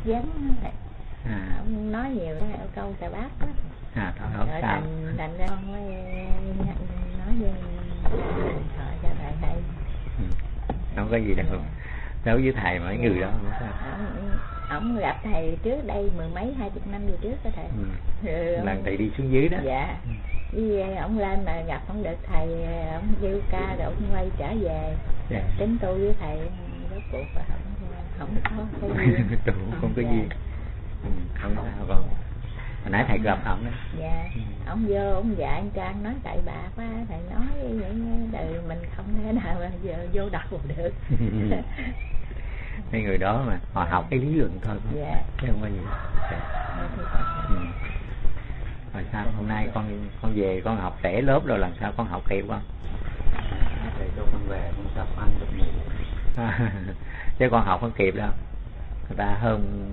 vấn thầy. Ông nói nhiều câu Tà Bác đó. Không sao. Thành ra con mới nói với thoại cho thầy hay. Không có gì đâu. Đối với thầy mấy người đó không sao. Ông gặp thầy trước đây 10 mấy 20 năm về trước đó thầy. Lần thầy đi xuống dưới đó. Dạ. Với ông lên mà gặp không được thầy, ông kêu ca rồi ông quay trở về. Dạ. Tính tu với thầy rốt cuộc là không có cái gì. Không có gì. Không sao con. Hồi nãy thầy gặp ông đó. Dạ. Ông vô ông dạy anh Trang nói tại bạc quá, thầy nói vậy đời mình không thể nào mà giờ vô đầu được. Mấy người đó mà họ học cái lý luận thôi. Dạ. Chứ không có gì. Rồi sao hôm nay con về con học trễ lớp rồi, làm sao con học kịp không? Thầy cho con về con tập ăn tập ngủ. Chứ con học không kịp đâu. Người ta hơn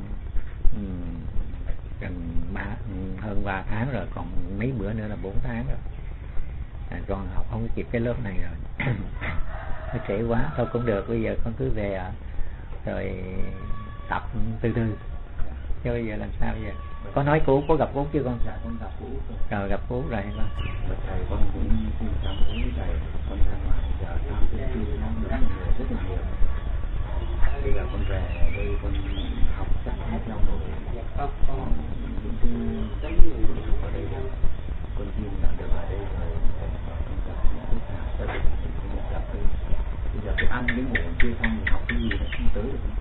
3 tháng rồi, còn mấy bữa nữa là 4 tháng rồi. Con học không kịp cái lớp này rồi. Nó trễ quá. Thôi cũng được, bây giờ con cứ về rồi tập từ từ. Chứ bây giờ làm sao bây giờ? Có nói Cú, có gặp Cú chưa con? Dạ con gặp Cú rồi. Gặp Cú rồi con. Thầy con cũng xin cảm ơn thầy. Con ra ngoài giờ tham cái thư nó rất là nhiều. Bây giờ con về đây con học chắc hết nhau rồi. Con những cái ở đây con tin là được ở đây rồi. Con gặp những cái thả gia đình mình gặp đây. Bây giờ cái ăn cái ngủ chưa xong thì học cái gì nó không tới được.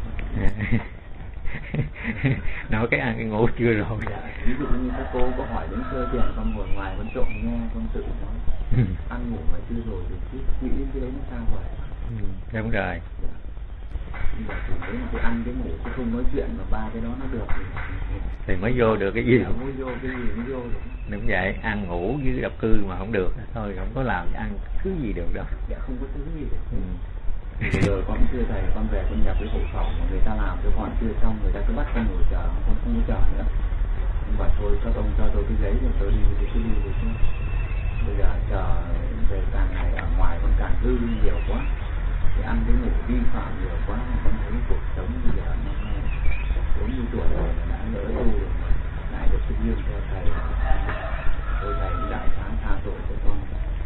Nói cái ăn cái ngủ chưa rồi. Dạ, ví dụ như các cô có hỏi đến sơ tiền, con ngồi ngoài con trộm nghe, con tự nói ăn ngủ mà chưa rồi thì cứ nghĩ đến cái đấy nó sao vậy. Đúng rồi. Dạ. Bây giờ thì nếu mà cái ăn cái ngủ chứ không nói chuyện mà ba cái đó nó được thì mới vô được cái gì. Dạ, mới vô cái gì mới vô được. Đúng vậy, ăn ngủ với độc cư mà không được thôi, không có làm ăn thứ gì được đâu. Dạ không có thứ gì được. Rồi con thưa thầy, con về con nhập cái hộ khẩu mà người ta làm cho con chưa xong, người ta cứ bắt con ngồi chờ, con không có chờ nữa. Con bảo thôi các ông cho tôi cái giấy rồi tôi đi thì cứ đi được chứ. Bây giờ chờ về càng ngày ở ngoài con càng hư nhiều quá, thì ăn cái ngủ vi phạm nhiều quá mà con thấy cuộc sống bây giờ nó 40 tuổi rồi mà đã lỡ tu rồi mà lại được cái duyên theo thầy. Tôi thầy đại sáng tha tội cho con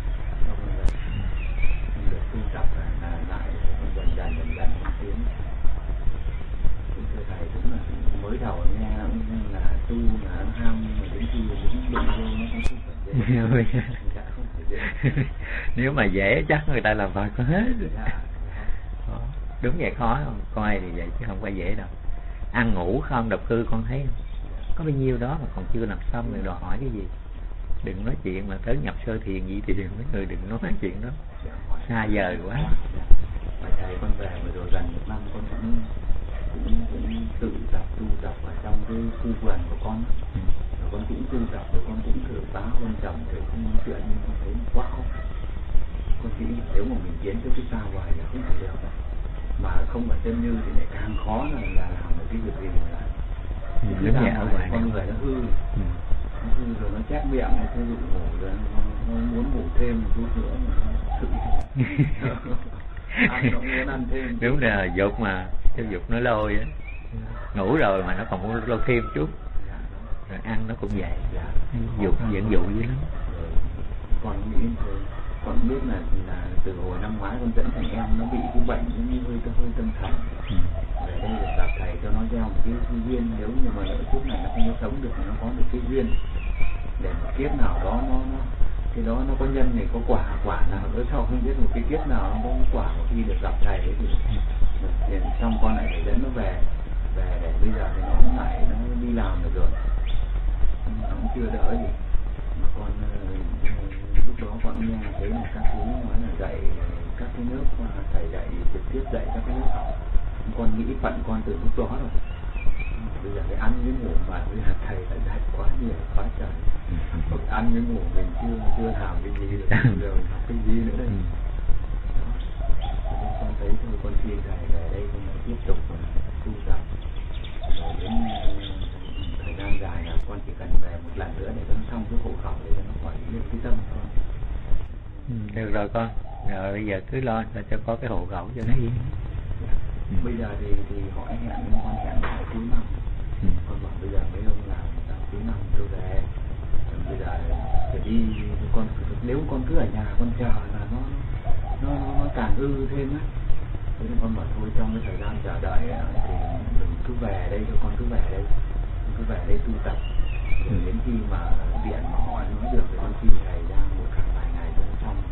được tu tập là lại dần dần con tiến. Thưa thầy đúng là mới đầu nghe là tu là ham mà đến khi đúng đụng vô nó không phải dễ. Không phải dễ. Nếu mà dễ chắc người ta làm phải có hết. Đúng vậy, khó không? Coi thì vậy chứ không phải dễ đâu. Ăn ngủ không độc cư con thấy không? Có bao nhiêu đó mà còn chưa làm xong rồi đòi hỏi cái gì? Đừng nói chuyện mà tới nhập sơ thiền gì thì mấy người đừng nói chuyện đó. Xa vời quá. Mà thầy con về rồi gần 1 năm con cũng tự tập tu tập ở trong cái khu vườn của con. Rồi con cũng tu tập rồi con cũng thử báo con chồng thử không nói chuyện nhưng con thấy quá khó. Con nghĩ nếu mà mình tiến tới cái xa vời là không thể được. Mà không phải chân như thì lại càng khó là làm được cái việc gì mà Đúng vậy, ở ngoài con người nó hư. Nó hư rồi nó chép miệng này, thôi ngủ rồi nó muốn ngủ thêm một chút nữa mà nó thực ăn nó muốn ăn thêm. Đúng là dục mà, cái dục nó lôi á. Ngủ rồi mà nó còn muốn lôi thêm chút. Rồi ăn nó cũng vậy. Dục dẫn dụ dữ lắm. Con nghĩ thôi, con biết là từ hồi năm ngoái con dẫn thằng em nó bị cái bệnh như hơi tâm thần. Về đây để gặp thầy cho nó gieo một cái duyên, nếu như mà lỡ chút này nó không có sống được thì nó có được cái duyên để một kiếp nào đó nó cái đó nó có nhân này có quả nào nữa sau không biết một cái kiếp nào nó có quả một khi được gặp thầy ấy thì xong con lại phải dẫn nó về để bây giờ thì nó cũng lại nó đi làm được rồi, nó cũng chưa đỡ gì mà con lúc đó con nghe thấy là các chú nói là dạy các cái nước thầy dạy trực tiếp dạy các cái nước học, con nghĩ phận con từ lúc đó rồi. Bây giờ cái ăn với ngủ mà bây giờ thầy đã dạy quá nhiều quá trời. Còn ăn với ngủ mình chưa làm cái gì được, giờ mình học cái gì nữa đây. Cho nên con thấy thôi con xin thầy về đây con lại tiếp tục tu tập. Rồi đến thời gian dài là con chỉ cần về một lần nữa để cho nó xong cái hộ khẩu để cho nó khỏi lên cái tâm con. Được rồi con. Rồi bây giờ cứ lo cho có cái hộ khẩu cho nó yên. Bây giờ thì họ hẹn con hẹn lại cuối năm. Con bảo bây giờ mấy ông làm sang cuối năm tôi về, bây giờ phải đi, con nếu con cứ ở nhà con chờ là nó càng hư thêm á. Thế nên con bảo thôi trong cái thời gian chờ đợi thì đừng cứ về đây cho con, cứ về đây tu tập. Rồi đến khi mà điện mà họ nói được thì con xin thầy ra một vài ngày cho nó xong.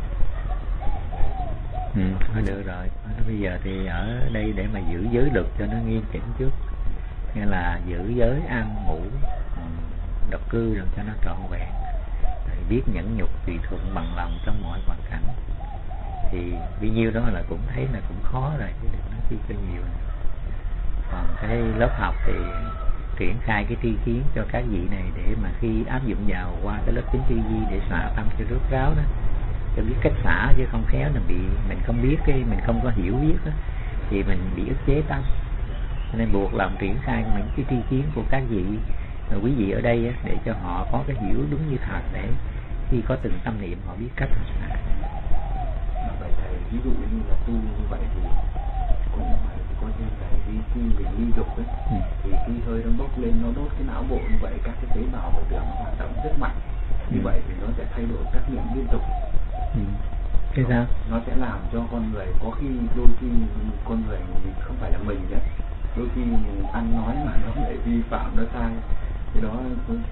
Thôi được rồi. Bây giờ thì ở đây để mà giữ giới luật cho nó nghiêm chỉnh trước, nghĩa là giữ giới ăn ngủ độc cư rồi cho nó trọn vẹn, rồi biết nhẫn nhục tùy thuận bằng lòng trong mọi hoàn cảnh. Thì bấy nhiêu đó là cũng thấy là cũng khó rồi, chứ đừng nói chi cho nhiều nữa. Còn cái lớp học thì triển khai cái tri kiến cho các vị này để mà khi áp dụng vào qua cái lớp chính tri di để xả tâm cho rốt ráo đó, cho biết cách xả, chứ không khéo là bị mình không biết, cái mình không có hiểu biết đó, thì mình bị ức chế tâm. Nên buộc lòng triển khai những cái tri kiến của các vị quý vị ở đây để cho họ có cái hiểu đúng như thật, để khi có từng tâm niệm họ biết cách xả. Vậy thầy ví dụ như là tu như vậy thì cũng phải có thêm thầy khi mình ly dục ấy, thì khi hơi nó bốc lên, nó đốt cái não bộ như vậy, các cái tế bào của tưởng nó hoạt động rất mạnh. Như vậy thì nó sẽ thay đổi các niệm liên tục. Thế sao? Nó sẽ làm cho con người, có khi đôi khi con người không phải là mình nhé, đôi khi ăn nói mà nó lại vi phạm, nó sai. Cái đó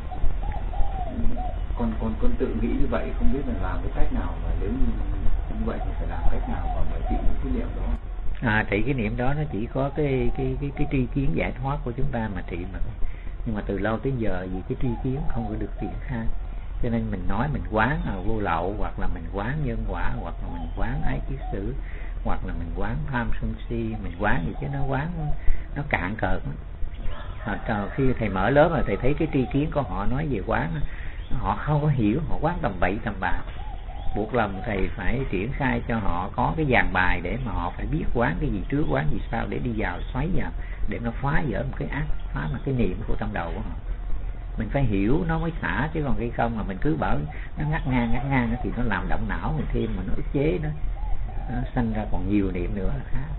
con tự nghĩ như vậy, không biết là làm cái cách nào, mà nếu như vậy thì phải làm cách nào mà mới trị những cái niệm đó. Trị cái niệm đó nó chỉ có cái tri kiến giải thoát của chúng ta mà trị mà. Nhưng mà từ lâu tới giờ vì cái tri kiến không có được triển khai, cho nên mình nói mình quán vô lậu, hoặc là mình quán nhân quả, hoặc là mình quán ái kiết sử, hoặc là mình quán tham sân si, mình quán gì chứ nó quán nó cạn cợt. Khi thầy mở lớp rồi thầy thấy cái tri kiến của họ nói về quán, họ không có hiểu, họ quán tầm bậy tầm bạ. Buộc lòng thầy phải triển khai cho họ có cái dàn bài để mà họ phải biết quán cái gì trước, quán gì sau, để đi vào xoáy vào, để nó phá vỡ một cái ác, phá một cái niệm của trong đầu của họ. Mình phải hiểu nó mới xả, chứ còn cái không mà mình cứ bảo nó ngắt ngang thì nó làm động não mình thêm, mà nó ức chế nó sanh ra còn nhiều niệm nữa là khác.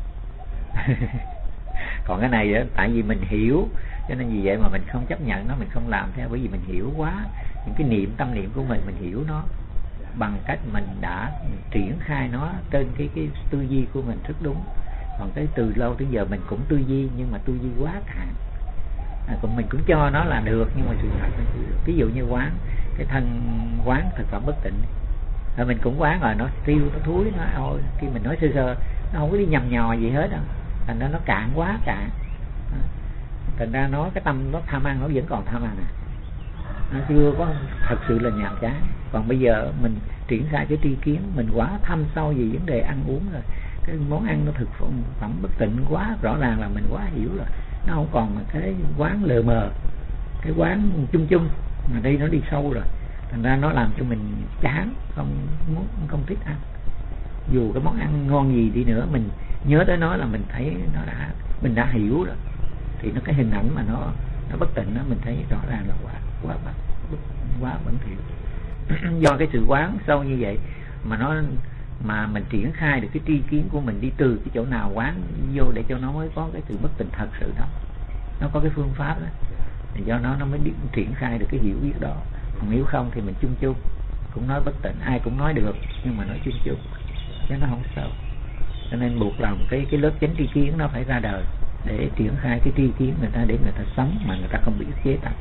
Còn cái này đó, tại vì mình hiểu, cho nên vì vậy mà mình không chấp nhận nó, mình không làm theo, bởi vì mình hiểu quá những cái niệm, tâm niệm của mình hiểu nó bằng cách mình đã triển khai nó trên cái tư duy của mình rất đúng. Còn cái từ lâu tới giờ mình cũng tư duy, nhưng mà tư duy quá cạn. Còn mình cũng cho nó là được, nhưng mà sự thật nó chưa được. Ví dụ như quán cái thân, quán thực phẩm bất tịnh, rồi mình cũng quán rồi nó tiêu, nó thúi, nó ôi, khi mình nói sơ sơ nó không có đi nhầm nhò gì hết đâu, thành ra nó cạn quá cạn. Thành ra nó cái tâm nó tham ăn, nó vẫn còn tham ăn nó chưa có thật sự là nhàm chán. Còn bây giờ mình triển khai cái tri kiến, mình quá thâm sâu về vấn đề ăn uống rồi, cái món ăn nó thực phẩm bất tịnh quá, rõ ràng là mình quá hiểu rồi, nó không còn mà cái quán lờ mờ, cái quán chung chung, mà đây nó đi sâu rồi, thành ra nó làm cho mình chán, không thích ăn. Dù cái món ăn ngon gì đi nữa, mình nhớ tới nó là mình thấy mình đã hiểu rồi, thì nó cái hình ảnh mà nó bất tịnh đó, mình thấy rõ ràng là quá bẩn thỉu. Do cái sự quán sâu như vậy mà mình triển khai được cái tri kiến của mình, đi từ cái chỗ nào quán vô để cho nó mới có cái sự bất tịnh thật sự đó. Nó có cái phương pháp đó, thì do nó mới triển khai được cái hiểu biết đó. Còn nếu không thì mình chung chung cũng nói bất tịnh, ai cũng nói được, nhưng mà nói chung chung chứ nó không sâu. Cho nên buộc lòng cái lớp chánh tri kiến nó phải ra đời để triển khai cái tri kiến người ta, để người ta sống mà người ta không bị ức chế tập.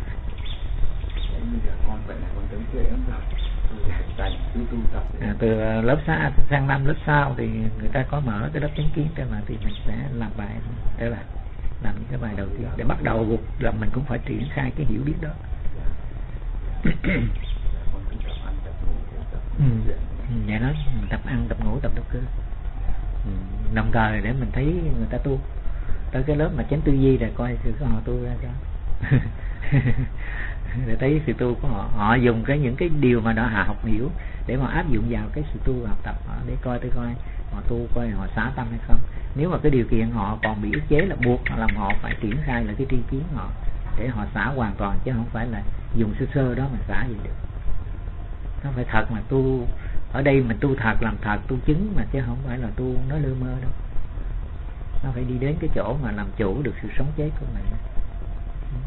Từ lớp sang năm lớp sau thì người ta có mở cái lớp chánh kiến cho mà, thì mình sẽ làm bài để làm những cái bài đầu tiên để bắt đầu là mình cũng phải triển khai cái hiểu biết đó. Vậy đó, mình tập ăn, tập ngủ, tập độc cư, đồng thời để mình thấy người ta tu tới cái lớp mà chánh tư duy, rồi coi sự họ tu ra sao. Để thấy sự tu của họ dùng những cái điều mà họ học hiểu để mà áp dụng vào cái sự tu học tập họ, để coi họ tu coi họ xả tâm hay không. Nếu mà cái điều kiện họ còn bị ức chế là buộc làm họ phải triển khai lại cái tri kiến họ để họ xả hoàn toàn, chứ không phải là dùng sơ sơ đó mà xả gì được. Nó phải thật mà tu, ở đây mình tu thật, làm thật, tu chứng mà, chứ không phải là tu nó lơ mơ đâu. Nó phải đi đến cái chỗ mà làm chủ được sự sống chết của mình.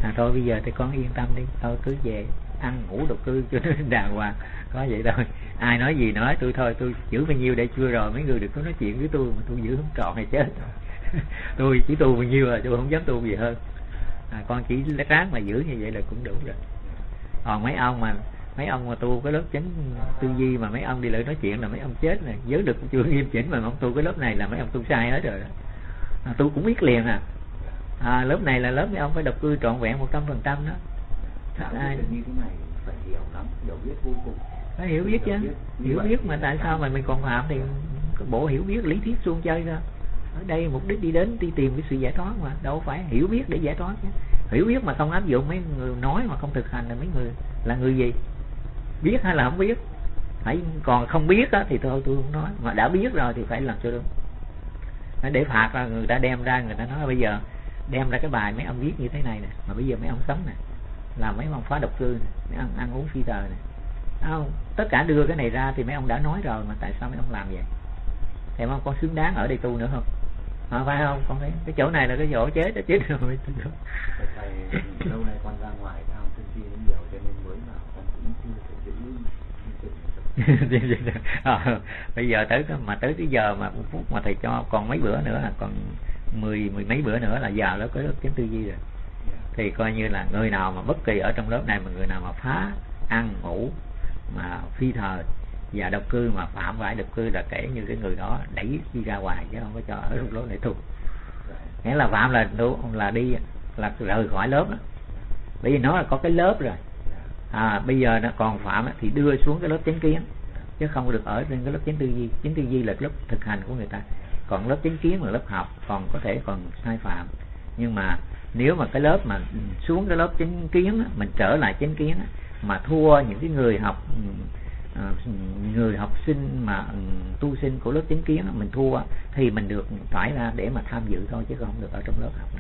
Thôi bây giờ thì con yên tâm đi, thôi cứ về ăn ngủ độc cư cho nó đàng hoàng, có vậy thôi. Ai nói gì nói, tôi thôi tôi giữ bao nhiêu để chưa rồi, mấy người đừng có nói chuyện với tôi mà tôi giữ không trọn hay chết. Tôi chỉ tu bao nhiêu rồi, tôi không dám tu gì hơn. Con chỉ ráng mà giữ như vậy là cũng đủ rồi. Còn mấy ông mà tu cái lớp chánh tư duy mà mấy ông đi lại nói chuyện là mấy ông chết này, giới được chưa nghiêm chỉnh mà ông tu cái lớp này là mấy ông tu sai hết rồi đó. Tôi cũng biết liền lớp này là lớp mấy ông phải độc cư trọn vẹn 100% đó. Ai như thế này phải hiểu lắm, hiểu biết vô cùng. Phải hiểu biết chứ, hiểu biết mà tại sao mà mình còn phạm thì bộ hiểu biết lý thuyết suông chơi ra. Ở đây mục đích đi đến đi tìm cái sự giải thoát mà, đâu phải hiểu biết để giải thoát chứ. Hiểu biết mà không áp dụng, mấy người nói mà không thực hành là mấy người là người gì? Biết hay là không biết? Phải còn không biết á thì tôi không nói, mà đã biết rồi thì phải làm cho đúng. Để phạt ra người ta đem ra, người ta nói bây giờ đem ra cái bài mấy ông viết như thế này nè, mà bây giờ mấy ông sống nè, làm mấy ông phá độc cư nè, mấy ông ăn uống phi tờ nè, không, tất cả đưa cái này ra thì mấy ông đã nói rồi, mà tại sao mấy ông làm vậy? Thì mấy ông có xứng đáng ở đây tu nữa không? Phải không? Con thấy cái chỗ này là cái chỗ chết đó, chết rồi. Thầy lâu nay con ra ngoài tham sân si đến nhiều cho nên mới vào con cũng chưa thể giữ. Bây giờ tới cái giờ mà phút mà thầy cho còn mấy bữa nữa là còn mười mấy bữa nữa là vào lớp cái lớp chánh tư duy rồi. Thì coi như là người nào mà bất kỳ ở trong lớp này mà người nào mà phá ăn ngủ mà phi thờ và độc cư mà phạm phải độc cư là kể như cái người đó đẩy đi ra ngoài chứ không có cho ở trong lớp này tu. Nghĩa là phạm là đi là rời khỏi lớp đó. Bởi vì nó là có cái lớp rồi. Bây giờ nó còn phạm thì đưa xuống cái lớp chánh kiến chứ không được ở trên cái lớp chánh tư duy. Chánh tư duy là lớp thực hành của người ta, còn lớp chánh kiến là lớp học, còn có thể còn sai phạm. Nhưng mà nếu mà cái lớp mà xuống cái lớp chánh kiến mình trở lại chánh kiến mà thua những cái người học sinh mà tu sinh của lớp chánh kiến mình thua thì mình được phải ra để mà tham dự thôi chứ không được ở trong lớp học.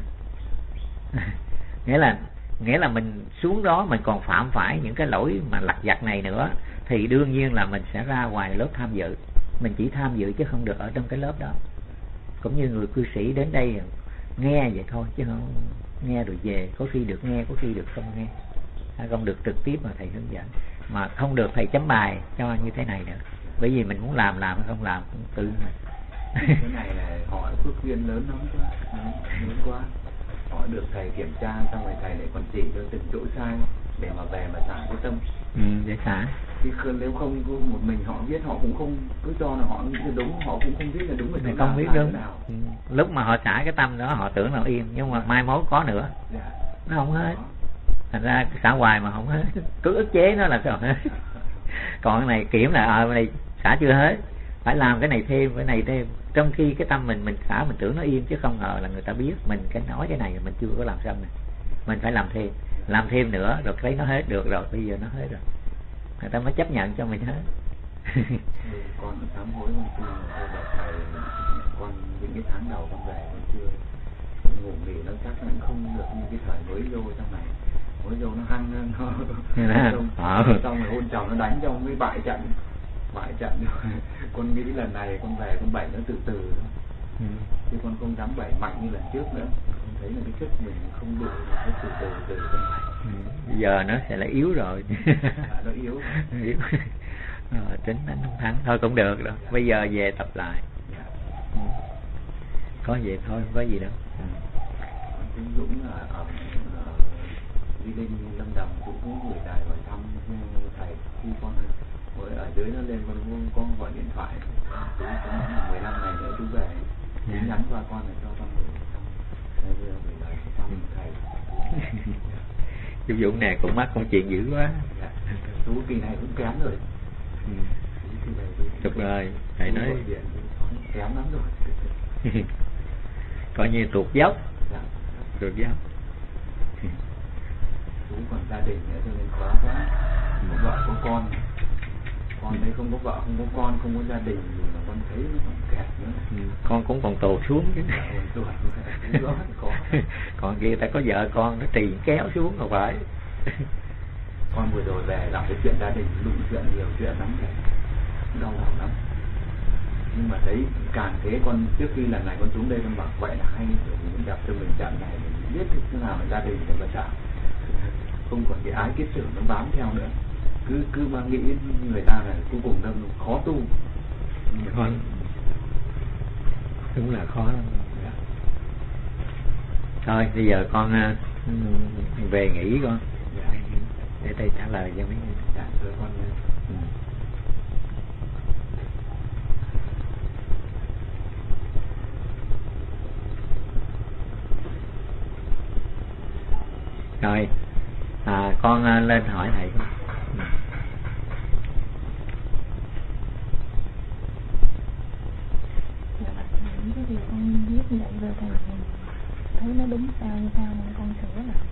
Nghĩa là mình xuống đó mình còn phạm phải những cái lỗi mà lặt vặt này nữa thì đương nhiên là mình sẽ ra ngoài lớp tham dự. Mình chỉ tham dự chứ không được ở trong cái lớp đó. Cũng như người cư sĩ đến đây nghe vậy thôi chứ không nghe rồi về, có khi được nghe, có khi được không nghe, không được trực tiếp mà thầy hướng dẫn, mà không được thầy chấm bài cho như thế này nữa. Bởi vì mình muốn làm không làm cũng tự này. Cái này là họ phước duyên lớn lắm quá, lớn quá. Họ được thầy kiểm tra xong rồi thầy lại còn chỉ cho từng chỗ sai để mà về mà xả cái tâm. Để xả. Chứ nếu không một mình họ biết, họ cũng không cứ cho là họ nghĩ là đúng, họ cũng không biết là đúng rồi không biết đúng. Lúc mà họ xả cái tâm đó họ tưởng là yên, nhưng mà mai mốt có nữa. Nó không hết. Thành ra xả hoài mà không hết, cứ ức chế nó là sao hết. Còn cái này kiểm là cái này xả chưa hết, phải làm cái này thêm, cái này thêm. Trong khi cái tâm mình xả mình tưởng nó yên, chứ không ngờ là người ta biết mình cái nói cái này mình chưa có làm xong này, mình phải làm thêm nữa rồi thấy nó hết được rồi, bây giờ nó hết rồi người ta mới chấp nhận cho mình hết. Con sám hối con thầy, con những cái tháng đầu con về con chưa ngủ nghỉ, nó chắc là không được như cái thời mới vô trong này, mới vô nó hăng nó xong rồi hôn chồng nó đánh cho mới bại trận con nghĩ lần này con về con bảy nó từ từ chứ con không dám bảy mạnh như lần trước nữa. Con thấy là cái chất mình không đủ, nó từ con bảy. Bây giờ nó sẽ là yếu rồi. Nó yếu. Tính đánh không thắng thôi cũng được đâu. Bây giờ về tập lại. Có vậy thôi, không có gì đâu. Tiến Dũng ở Di Linh Lâm Đồng cũng có gửi đài hỏi thăm thầy. Khi con mới ở dưới nó lên con gọi điện thoại, chú có 15 ngày nữa chú về, chú nhắn qua con là cho con gửi thăm. Bây giờ gửi đài hỏi thăm thầy. Chú Dũng này cũng mắc công chuyện dữ quá. Chú kỳ này cũng kém rồi. Được rồi, thầy nói kém lắm rồi. Coi như tuột dốc. Tuột dốc. Chú còn gia đình nữa cho nên khó quá. Có vợ có con đấy không có vợ không có con không có gia đình thì mà con thấy nó còn kẹt nữa. Con cũng còn tụt xuống chứ. Còn kia ta có vợ con nó trì kéo xuống rồi phải. Con vừa rồi về làm cái chuyện gia đình đụng chuyện nhiều chuyện lắm rồi, đau lòng lắm. Nhưng mà thấy càng thế con trước khi lần này con xuống đây con bảo vậy là hay, để mình gặp cho mình trận này mình biết thế nào là gia đình để mà chạm. không còn cái ái kết tưởng nó bám theo nữa, cứ mang nghĩ người ta là cuối cùng nó khó tu. Khó, đúng là khó lắm. Thôi bây giờ con về nghỉ con. Để thầy trả lời cho mấy người. Thưa con. Rồi con lên hỏi thầy con. Cái điều con viết vậy rồi thầy thấy nó đúng sao nên con sửa lại.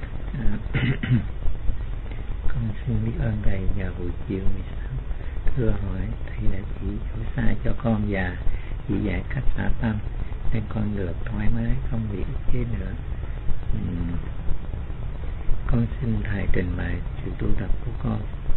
Con xin biết ơn thầy nhờ buổi chiều 16 thưa hỏi thầy đã chỉ chỗ sai cho con và chỉ dạy cách xả tâm nên con được thoải mái không bị ức chế nữa. Con xin thầy trình bày sự tu tập của con.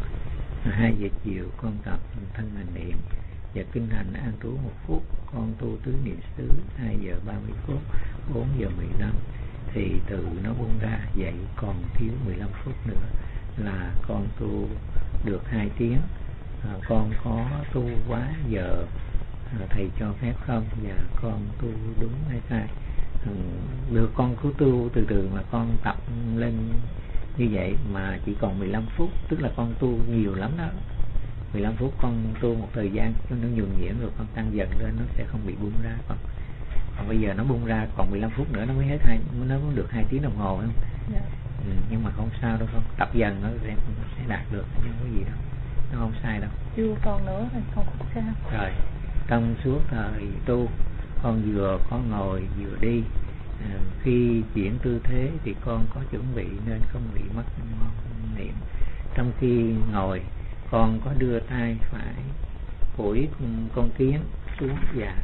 2 giờ chiều con tập thanh hành niệm và kinh hành an trú 1 phút. Con tu tứ niệm xứ 2 giờ 30 phút, 4 giờ 15 thì từ nó buông ra, vậy còn thiếu 15 phút nữa là con tu được 2 tiếng. Con có tu quá giờ thầy cho phép không, và con tu đúng hay sai? Được, con cứ tu từ từ mà con tập lên như vậy mà chỉ còn 15 phút, tức là con tu nhiều lắm đó. 15 phút con tu một thời gian cho nó nhuần nhuyễn rồi con tăng dần lên, nó sẽ không bị bung ra. Còn bây giờ nó bung ra còn 15 phút nữa nó mới hết nó mới được 2 tiếng đồng hồ không? Yeah. Nhưng mà không sao đâu con, tập dần nó sẽ đạt được, không có gì đâu, nó không sai đâu. Chưa còn nữa thì không sao. Rồi trong suốt thời tu con vừa có ngồi vừa đi, khi chuyển tư thế thì con có chuẩn bị nên không bị mất niệm. Trong khi ngồi con có đưa tay phải phủi con kiến xuống và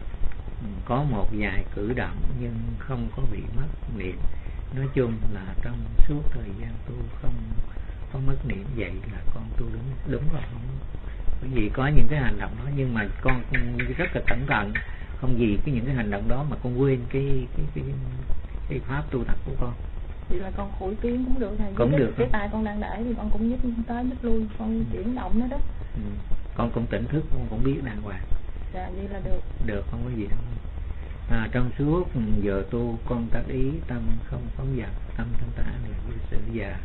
có một vài cử động nhưng không có bị mất niệm. Nói chung là trong suốt thời gian tu không có mất niệm, vậy là con tu đúng rồi. Bởi vì có những cái hành động đó nhưng mà con rất là cẩn thận, không vì những cái hành động đó mà con quên cái pháp tu tập của con. Vậy là con phủi kiến cũng được thầy? Cũng được. Cái tay con đang để thì con cũng nhích tới nhích lui, con chuyển động nó đó. Con cũng tỉnh thức, con cũng biết đàng hoàng. Dạ vậy là được. Được, không có gì đâu. Trong suốt giờ tu con tác ý tâm không phóng dật, tâm thanh thản là như sự già.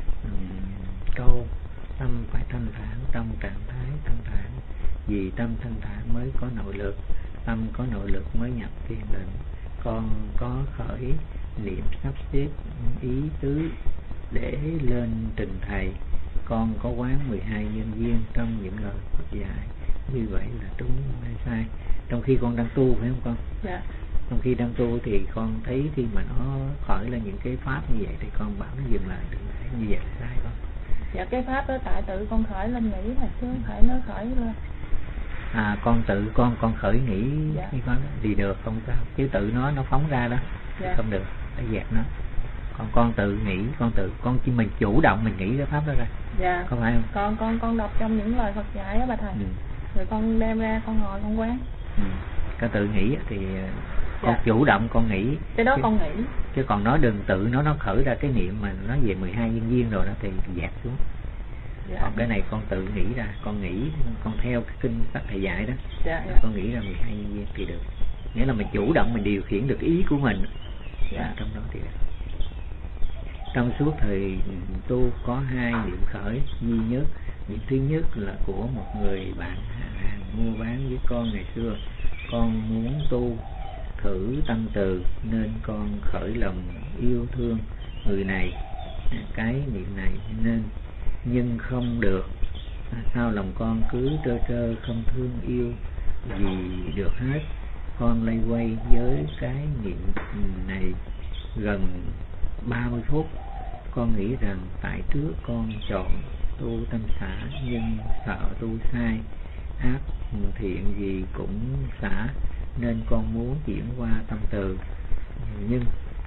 Câu tâm phải thanh thản trong trạng thái thanh thản, vì tâm thanh thản mới có nội lực, tâm có nội lực mới nhập thiền định. Con có khởi niệm sắp xếp ý tứ để lên trình thầy. Con có quán 12 nhân duyên trong những lời Phật dạy. Như vậy là đúng hay sai? Trong khi con đang tu phải không con? Dạ. Trong khi đang tu thì con thấy khi mà nó khởi lên những cái pháp như vậy thì con bảo nó dừng lại, đừng để như vậy là sai con. Dạ cái pháp đó tại tự con khởi lên nghĩ là chứ không phải nó khởi lên. Con tự con khởi nghĩ. Dạ. Con thì được không sao, chứ tự nó phóng ra đó. Dạ. Không được, phải dẹp nó. Con tự nghĩ, con chỉ mình chủ động mình nghĩ cái pháp đó ra. Dạ. Có phải không? Con đọc trong những lời Phật dạy á bà thầy. Rồi con đem ra con ngồi con quán. Cái tự nghĩ thì con chủ động con nghĩ. Cái đó con nghĩ. Chứ còn nó đừng tự nó khởi ra cái niệm mà nó về 12 nhân duyên rồi đó thì dẹp xuống. Dạ. Còn cái này con tự nghĩ ra, con nghĩ, con theo cái kinh sách thầy dạy đó. Dạ. Con nghĩ ra 12 nhân duyên thì được. Nghĩa là mình chủ động mình điều khiển được ý của mình. Dạ. Trong đó thì được. Trong suốt thời tu có 2 niệm khởi duy nhất. Niệm thứ nhất là của một người bạn hàng mua bán với con ngày xưa. Con muốn tu thử tâm từ nên con khởi lòng yêu thương người này. Cái niệm này nên nhưng không được. Sao lòng con cứ trơ không thương yêu gì được hết. Con lay quay với cái niệm này gần 30 phút. Con nghĩ rằng tại trước con chọn tu tâm xả nhưng sợ tu sai, ác thiện gì cũng xả nên con muốn chuyển qua tâm từ. Nhưng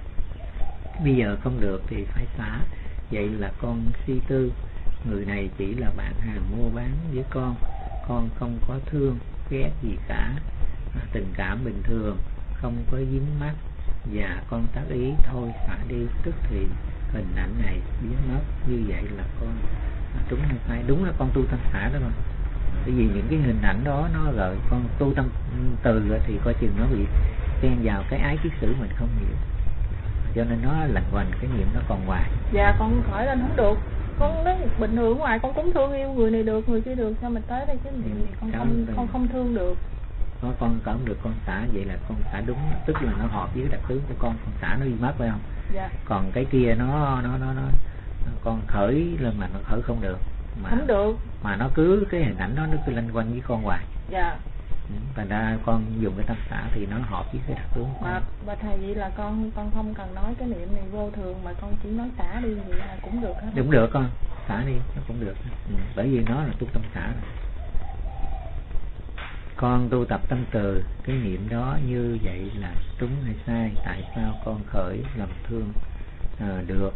bây giờ không được thì phải xả. Vậy là con suy tư người này chỉ là bạn hàng mua bán với con không có thương ghét gì cả, tình cảm bình thường, không có dính mắc, và con tác ý thôi xả đi, tức thì hình ảnh này biến mất, như vậy là con đúng hay sai? Đúng là con tu tâm xả đó con. Bởi vì những cái hình ảnh đó nó gọi con tu tâm từ thì coi chừng nó bị xen vào cái ái kiết sử mình không hiểu, cho nên nó lẩn quẩn cái niệm nó còn hoài. Dạ con khỏi lên không được. Con nói bình thường ngoài con cũng thương yêu người này được, người kia được, sao mình tới đây cái niệm này con không thương được. Con không được, con xả vậy là con xả đúng, tức là nó hợp với đặc tướng của con xả nó đi mất phải không? Dạ. Còn cái kia nó con khởi lên mà nó khởi không được. Mà không được. Mà nó cứ cái hình ảnh đó nó cứ lanh quanh với con hoài. Dạ. Thành ra con dùng cái tâm xả thì nó hợp với cái đặc tướng của con. Và thầy vậy là con không cần nói cái niệm này vô thường, mà con chỉ nói xả đi vậy là cũng được hết. Đúng được con, xả đi nó cũng được. Bởi vì nó là tu tâm xả rồi. Con tu tập tâm từ, cái niệm đó như vậy là đúng hay sai? Tại sao con khởi lòng thương được?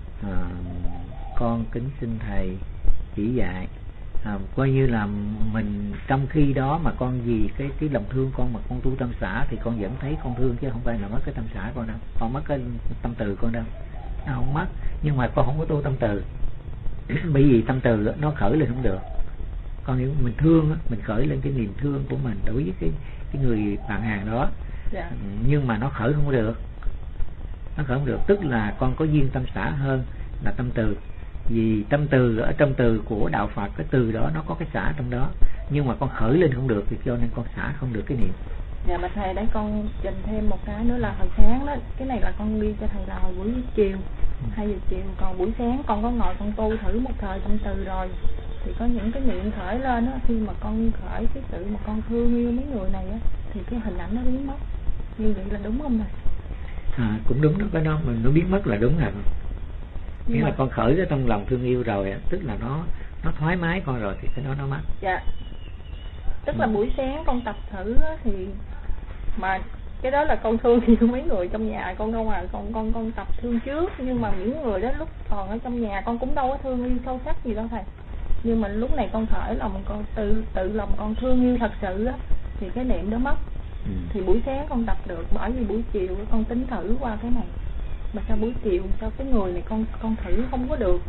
Con kính xin thầy chỉ dạy. Coi như là mình trong khi đó mà con vì cái lòng thương con mà con tu tâm xả thì con vẫn thấy con thương, chứ không phải là mất cái tâm xả con đâu, con mất cái tâm từ con đâu, nó không mất. Nhưng mà con không có tu tâm từ bởi vì tâm từ nó khởi lên không được. Con hiểu, mình thương mình khởi lên cái niềm thương của mình đối với cái người bạn hàng đó. Dạ. Nhưng mà nó khởi không được, nó khởi không được, tức là con có duyên tâm xả hơn là tâm từ. Vì tâm từ ở trong từ của đạo Phật, cái từ đó nó có cái xả trong đó, nhưng mà con khởi lên không được thì cho nên con xả không được cái niệm. Dạ mà thầy đấy, con trình thêm một cái nữa là hồi sáng đó, cái này là con đi cho thầy là hồi buổi chiều 2 giờ chiều, còn buổi sáng con có ngồi con tu thử một thời tâm từ rồi, thì có những cái niệm khởi lên á, khi mà con khởi cái sự mà con thương yêu mấy người này á, thì cái hình ảnh nó biến mất. Như vậy là đúng không thầy? Cũng đúng đó, cái đó mình nó biến mất là đúng rồi. Nghĩa là con khởi cái trong lòng thương yêu rồi, tức là nó thoải mái con rồi thì cái đó nó mất. Dạ. Tức là buổi sáng con tập thử á, thì mà cái đó là con thương yêu mấy người trong nhà con đâu mà con tập thương trước, nhưng mà những người đó lúc còn ở trong nhà con cũng đâu có thương yêu sâu sắc gì đâu thầy. Nhưng mà lúc này con khởi lòng con tự lòng con thương yêu thật sự á, thì cái niệm đó mất. Thì buổi sáng con tập được, bởi vì buổi chiều con tính thử qua cái này, mà sao buổi chiều sao cái người này con thử không có được.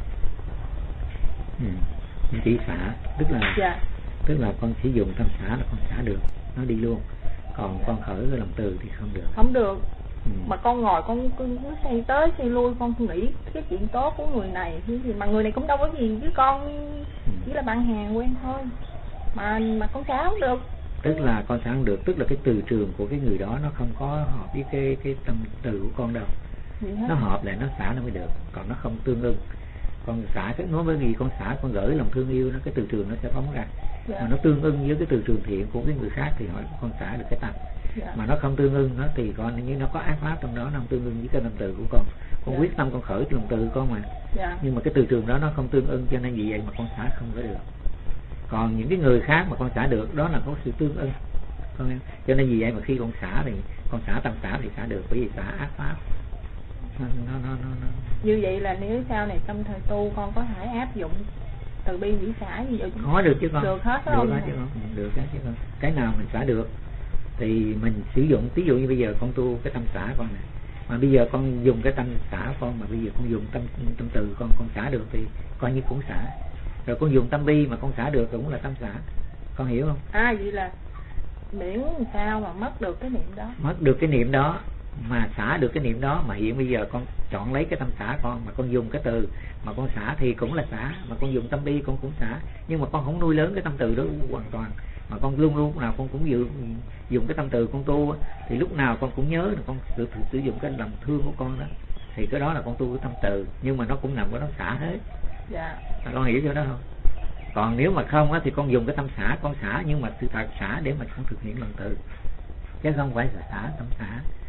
Chỉ xả, tức là dạ. Tức là con sử dụng tâm xả là con xả được, nó đi luôn. Còn con khởi cái lòng từ thì không được. Không được. Mà con ngồi con cứ xây tới xây lui, con nghĩ cái chuyện tốt của người này mà người này cũng đâu có gì với con, chỉ là bạn hàng quen thôi, mà con xả không được. Tức là con xả không được, tức là cái từ trường của cái người đó nó không có hợp với cái tâm từ của con đâu. Nó hợp lại nó xả nó mới được, còn nó không tương ưng. Con xả cái nói với gì con xả, con gửi lòng thương yêu nó, cái từ trường nó sẽ phóng ra. Mà nó tương ưng với cái từ trường thiện của cái người khác thì hỏi con xả được cái tâm. Mà nó không tương ưng nó thì con như nó có ác pháp trong đó, nó không tương ưng với cái tâm từ của con. Con quyết tâm con khởi lòng từ con mà. Nhưng mà cái từ trường đó nó không tương ưng, cho nên vì vậy mà con xả không có được. Còn những cái người khác mà con xả được đó là có sự tương ưng. Cho nên vì vậy mà khi con xả thì con xả tâm xả thì xả được, bởi vì xả ác pháp. Nó. Như vậy là nếu sau này trong thời tu con có thể áp dụng từ bi hỷ xả như vậy có được chứ con? Được hết được hết chứ con? Được hết chứ con. Cái nào mình xả được thì mình sử dụng. Ví dụ như bây giờ con tu cái tâm xả con này, mà bây giờ con dùng cái tâm xả con, mà bây giờ con dùng tâm từ con xả được thì coi như cũng xả. Rồi con dùng tâm bi mà con xả được cũng là tâm xả. Con hiểu không? Vậy là miễn sao mà mất được cái niệm đó. Mất được cái niệm đó mà xả được cái niệm đó, mà hiện bây giờ con chọn lấy cái tâm xả con mà con dùng cái từ mà con xả thì cũng là xả, mà con dùng tâm bi con cũng xả, nhưng mà con không nuôi lớn cái tâm từ đó hoàn toàn, mà con luôn lúc nào con cũng dùng cái tâm từ con tu, thì lúc nào con cũng nhớ là con sử dụng cái lòng thương của con đó, thì cái đó là con tu cái tâm từ, nhưng mà nó cũng nằm ở đó xả hết. Dạ. Con hiểu chưa đó không? Còn nếu mà không á thì con dùng cái tâm xả con xả, nhưng mà sự thật xả để mà con thực hiện lòng từ, chứ không phải là xả tâm xả.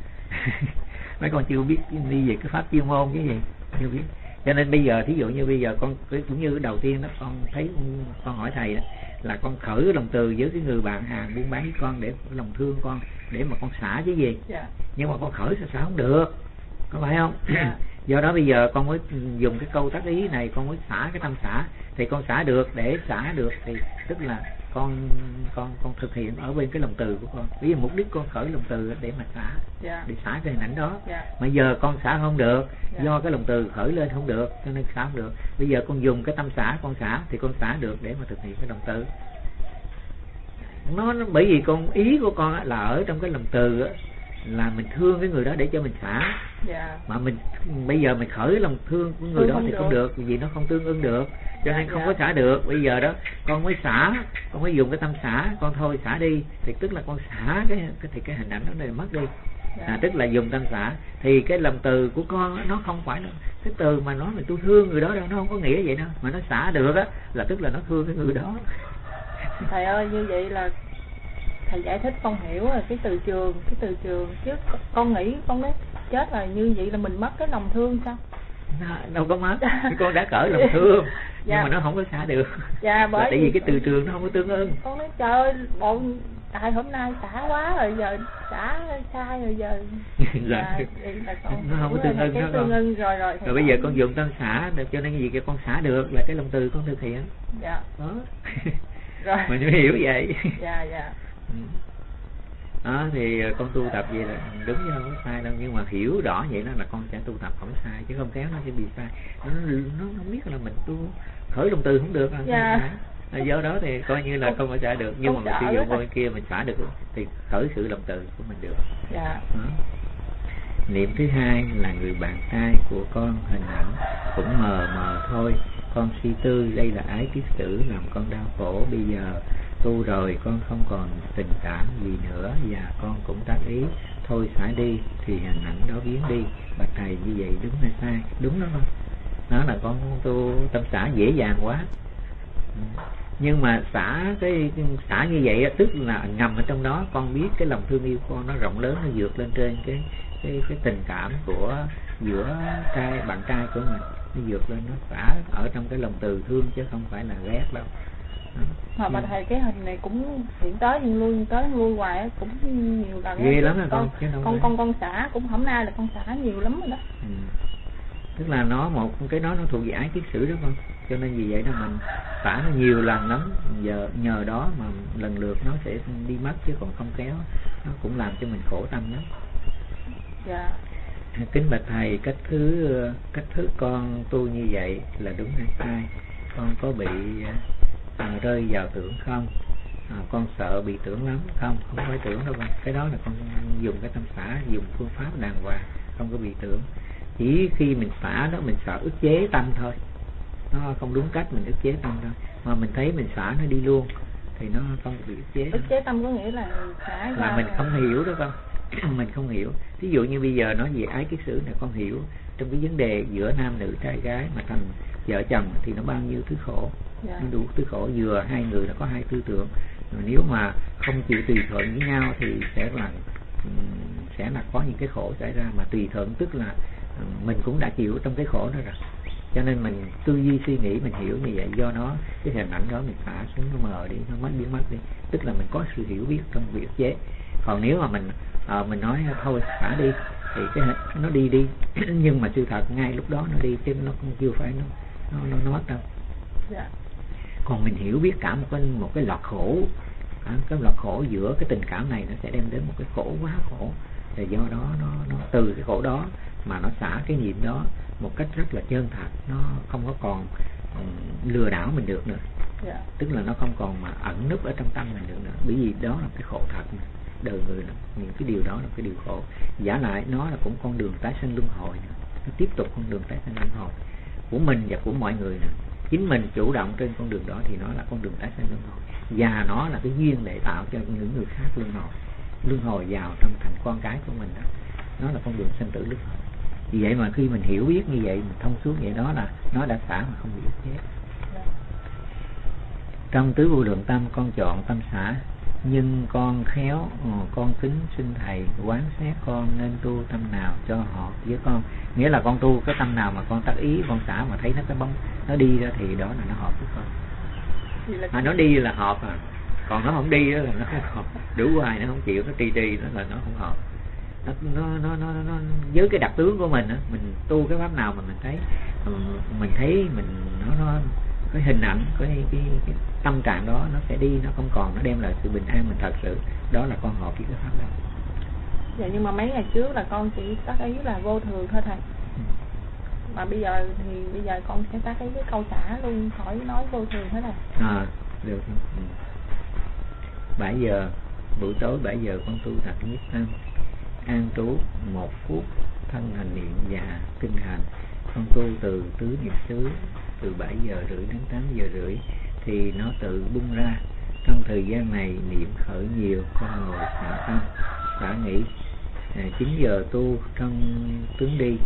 Mấy con chưa biết đi về cái pháp chuyên môn cái gì, chưa biết. Cho nên bây giờ thí dụ như bây giờ con cũng như đầu tiên đó, con thấy con hỏi thầy đó, là con khởi lòng từ với cái người bạn hàng buôn bán với con để lòng thương con, để mà con xả chứ gì. Yeah. Nhưng mà con khởi sao xả không được, có phải không? Yeah. Do đó bây giờ con mới dùng cái câu tác ý này, con mới xả cái tâm xả. Thì con xả được, để xả được thì tức là con thực hiện ở bên cái lòng từ của con. Ví dụ mục đích con khởi lòng từ để mà xả, để xả cái hình ảnh đó. Mà giờ con xả không được, do cái lòng từ khởi lên không được, cho nên xả không được. Bây giờ con dùng cái tâm xả con xả thì con xả được để mà thực hiện cái lòng từ. Nó bởi vì con ý của con là ở trong cái lòng từ là mình thương cái người đó để cho mình xả. Mà mình bây giờ mình khởi lòng thương của người đó thì không được, vì nó không tương ưng được, cho nên không có xả được. Bây giờ đó con mới xả, con mới dùng cái tâm xả, con thôi xả đi, thì tức là con xả cái hình ảnh đó này mất đi. Tức là dùng tâm xả. Thì cái lòng từ của con nó không phải là cái từ mà nói là tôi thương người đó đâu, nó không có nghĩa vậy đâu. Mà nó xả được á là tức là nó thương cái người đó. Thầy ơi, như vậy là thầy giải thích con hiểu rồi, cái từ trường chứ con nghĩ con nói chết là như vậy là mình mất cái lòng thương sao? Đâu có mất, con đã cởi lòng thương nhưng mà nó không có xả được. Bởi tại vì cái từ trường nó không có tương ưng. Con nói trời ơi, tại hôm nay xả quá rồi, giờ xả sai rồi giờ nó không có tương ưng đó con. Rồi bây giờ con dùng tâm xả được, cho nên cái gì cái con xả được là cái lòng từ con thực hiện. Đó. Rồi. Mình mới hiểu vậy. Đó thì con tu tập vậy là đúng chứ không có sai đâu, nhưng mà hiểu rõ vậy đó là con sẽ tu tập không sai, chứ không kéo nó sẽ bị sai. Nó không biết là mình tu khởi lòng từ không được do đó thì coi như là không có xả được, nhưng mà mình sử dụng bên kia mình xả được thì khởi sự lòng từ của mình được. Niệm thứ hai là người bạn trai của con, hình ảnh cũng mờ mờ thôi, con suy tư đây là ái kiết sử làm con đau khổ. Bây giờ tu rồi con không còn tình cảm gì nữa, và con cũng tác ý thôi xả đi thì hình ảnh đó biến đi. Bạch thầy như vậy đúng hay sai? Đúng đó con. Nó là con tu tâm xả dễ dàng quá. Nhưng mà xả như vậy tức là ngầm ở trong đó con biết cái lòng thương yêu con nó rộng lớn, nó vượt lên trên cái tình cảm của giữa bạn trai của mình, nó vượt lên, nó xả ở trong cái lòng từ thương chứ không phải là ghét đâu. Mà thầy cái hình này cũng hiện tới nhưng lui hoài cũng nhiều lần. Ghê lắm rồi con xả cũng hôm nay là con xả nhiều lắm rồi đó. Tức là nó cái đó nó thuộc về ái kiết sử đó con, cho nên vì vậy đó mình xả nó nhiều lần lắm, nhờ đó mà lần lượt nó sẽ đi mất, chứ còn không kéo nó cũng làm cho mình khổ tâm lắm. Kính bạch thầy, cách thức con tu như vậy là đúng hay sai? Con có bị rơi vào tưởng không? Con sợ bị tưởng lắm. Không phải tưởng đâu con. Cái đó là con dùng cái tâm xả, dùng phương pháp đàng hoàng, không có bị tưởng. Chỉ khi mình xả đó mình sợ ức chế tâm thôi, nó không đúng cách, mình ức chế tâm thôi. Mà mình thấy mình xả nó đi luôn thì nó không bị ức chế. Ức chế tâm có nghĩa là xả là mình không hiểu đó con. Mình không hiểu. Ví dụ như bây giờ nói về ái kiết sử này, con hiểu trong cái vấn đề giữa nam nữ trai gái mà thành vợ chồng thì nó bao nhiêu thứ khổ. Nó đủ thứ khổ, vừa hai người đã có hai tư tưởng. Rồi nếu mà không chịu tùy thuận với nhau thì sẽ là có những cái khổ xảy ra. Mà tùy thuận tức là mình cũng đã chịu trong cái khổ đó rồi, cho nên mình tư duy suy nghĩ mình hiểu như vậy. Do đó cái hình ảnh đó mình xả xuống, nó mờ đi, nó biến mất đi, tức là mình có sự hiểu biết trong việc chế. Còn nếu mà mình nói thôi xả đi thì nó đi nhưng mà sự thật ngay lúc đó nó đi, chứ nó không chưa phải nó mất đâu. Còn mình hiểu biết cả một cái loạt khổ, cái loạt khổ giữa cái tình cảm này nó sẽ đem đến một cái khổ quá khổ. Thì do đó nó từ cái khổ đó mà nó xả cái niệm đó một cách rất là chân thật, nó không có còn lừa đảo mình được nữa. Tức là nó không còn mà ẩn núp ở trong tâm mình được nữa, bởi vì đó là cái khổ thật mà. Đời người là những cái điều đó là cái điều khổ. Giả lại nó là cũng con đường tái sinh luân hồi nữa. Nó tiếp tục con đường tái sinh luân hồi của mình và của mọi người nữa. Chính mình chủ động trên con đường đó thì nó là con đường tái sinh luân hồi, và nó là cái duyên để tạo cho những người khác luân hồi vào trong thành con cái của mình đó. Nó là con đường sinh tử luân hồi. Vì vậy mà khi mình hiểu biết như vậy, mình thông suốt vậy, đó là nó đã xả mà không bị ức chế. Trong tứ vô lượng tâm con chọn tâm xả, nhưng con khéo con kính xin thầy quán xét con nên tu tâm nào cho họ với con. Nghĩa là con tu cái tâm nào mà con tác ý con xả mà thấy nó cái bóng nó đi ra thì đó là nó hợp với con. Mà nó đi là hợp còn nó không đi đó là nó không hợp. Đủ hoài nó không chịu, nó tri đó là nó không hợp. nó với cái đặc tướng của mình á, mình tu cái pháp nào mà mình thấy mình nó cái hình ảnh cái tâm trạng đó nó sẽ đi, nó không còn, nó đem lại sự bình an mình thật sự. Đó là con hợp với cái pháp đó. Dạ, nhưng mà mấy ngày trước là con chỉ tác ý là vô thường thôi thầy. Mà bây giờ con sẽ tác ý cái câu xả luôn, khỏi nói vô thường hết rồi. Được. 7 giờ buổi tối 7 giờ con tu tập nhiếp tâm, an trú 1 phút, thân hành niệm và kinh hành. Con tu từ tứ niệm xứ từ 7 giờ rưỡi đến 8 giờ rưỡi thì nó tự bung ra. Trong thời gian này niệm khởi nhiều, con ngồi xả tâm, xả nghỉ. 9 giờ tu trong tướng đi,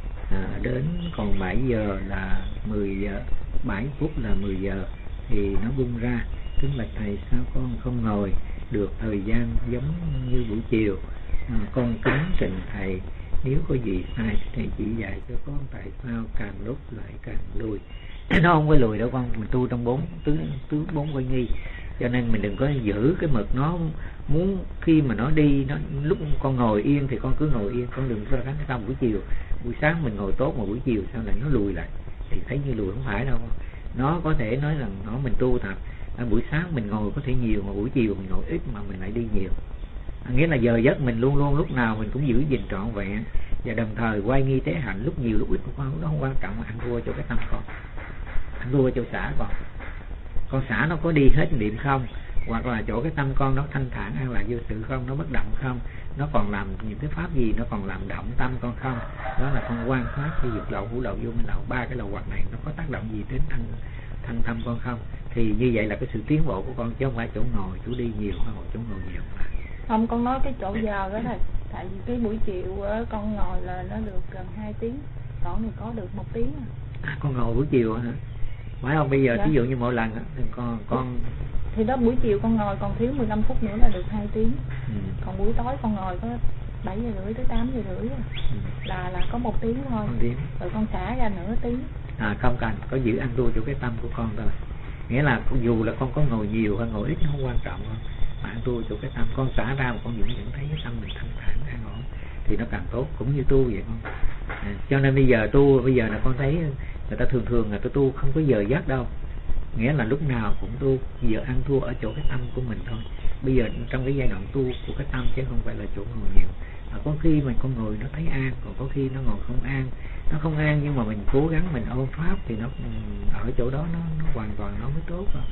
đến còn 7 giờ là 10 giờ, 7 phút là 10 giờ thì nó bung ra. Kính bạch thầy, sao con không ngồi được thời gian giống như buổi chiều? Con kính trình thầy, nếu có gì sai thầy chỉ dạy cho con, tại sao càng lúc lại càng lùi. Nó không có lùi đâu con, mình tu trong 4 quay nghi, cho nên mình đừng có giữ cái mực nó muốn khi mà nó đi, nó lúc con ngồi yên thì con cứ ngồi yên, con đừng so sánh sau buổi chiều. Buổi sáng mình ngồi tốt mà buổi chiều sau này nó lùi lại thì thấy như lùi, không phải đâu. Nó có thể nói rằng mình tu tập buổi sáng mình ngồi có thể nhiều mà buổi chiều mình ngồi ít mà mình lại đi nhiều. Nghĩa là giờ giấc mình luôn luôn lúc nào mình cũng giữ gìn trọn vẹn, và đồng thời quay nghi tế hạnh lúc nhiều lúc ít của con, nó không quan trọng. Ăn thua cho cái tâm con, ăn thua cho xả con xả nó có đi hết niệm không, hoặc là chỗ cái tâm con nó thanh thản an lạc vô sự không, nó bất động không, nó còn làm những cái pháp gì, nó còn làm động tâm con không. Đó là con quan sát khi dục lậu, hữu lậu, vô minh lậu, 3 cái lậu hoặc này nó có tác động gì đến thân tâm con không. Thì như vậy là cái sự tiến bộ của con, chứ không phải chỗ ngồi chỗ đi nhiều hay chỗ ngồi nhiều. Không, con nói cái chỗ giờ đó thầy, tại vì cái buổi chiều con ngồi là nó được gần 2 tiếng, còn này có được 1 tiếng. Con ngồi buổi chiều hả? Phải không? Bây giờ ví dụ như mỗi lần con thì đó, buổi chiều con ngồi còn thiếu 15 phút nữa là được 2 tiếng. Còn buổi tối con ngồi có 7 giờ rưỡi tới 8 giờ rưỡi là có 1 tiếng thôi. Rồi con xả ra nửa tiếng. Không cần, có giữ ăn thua chỗ cái tâm của con thôi. Nghĩa là dù là con có ngồi nhiều hay ngồi ít nó không quan trọng không? Mà ăn thua chỗ cái tâm, con xả ra mà con vẫn thấy cái tâm này thanh thản an ổn thì nó càng tốt, cũng như tu vậy con. Cho nên bây giờ là con thấy người ta thường là tu không có giờ giấc đâu, nghĩa là lúc nào cũng tu, giờ ăn thua ở chỗ cái tâm của mình thôi. Bây giờ trong cái giai đoạn tu của cái tâm chứ không phải là chỗ ngồi nhiều. Có khi mà con ngồi nó thấy an, còn có khi nó ngồi không an. Nó không an nhưng mà mình cố gắng mình ôn pháp thì nó ở chỗ đó nó hoàn toàn nó mới tốt rồi.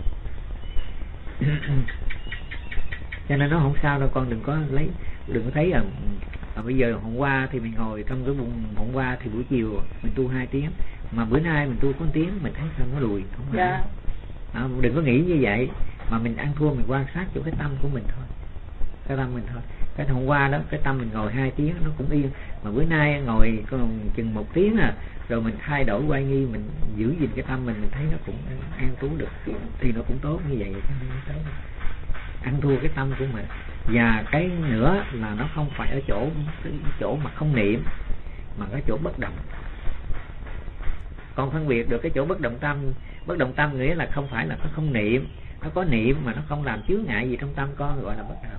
Cho nên nó không sao đâu con, đừng có thấy bây giờ hôm qua thì mình ngồi trong cái hôm qua thì buổi chiều mình tu 2 tiếng, mà bữa nay mình tu có 1 tiếng mình thấy sao nó lùi, không phải. Đừng có nghĩ như vậy, mà mình ăn thua mình quan sát chỗ cái tâm của mình thôi, cái tâm mình thôi. Cái hôm qua đó cái tâm mình ngồi 2 tiếng nó cũng yên, mà bữa nay ngồi còn chừng 1 tiếng rồi mình thay đổi quay nghi, mình giữ gìn cái tâm mình thấy nó cũng an trú được thì nó cũng tốt như vậy. Cho nên thấy ăn thua cái tâm của mình. Và cái nữa là nó không phải ở chỗ mà không niệm, mà cái chỗ bất động. Con phân biệt được cái chỗ bất động tâm nghĩa là không phải là nó không niệm, nó có niệm mà nó không làm chướng ngại gì trong tâm con, gọi là bất động.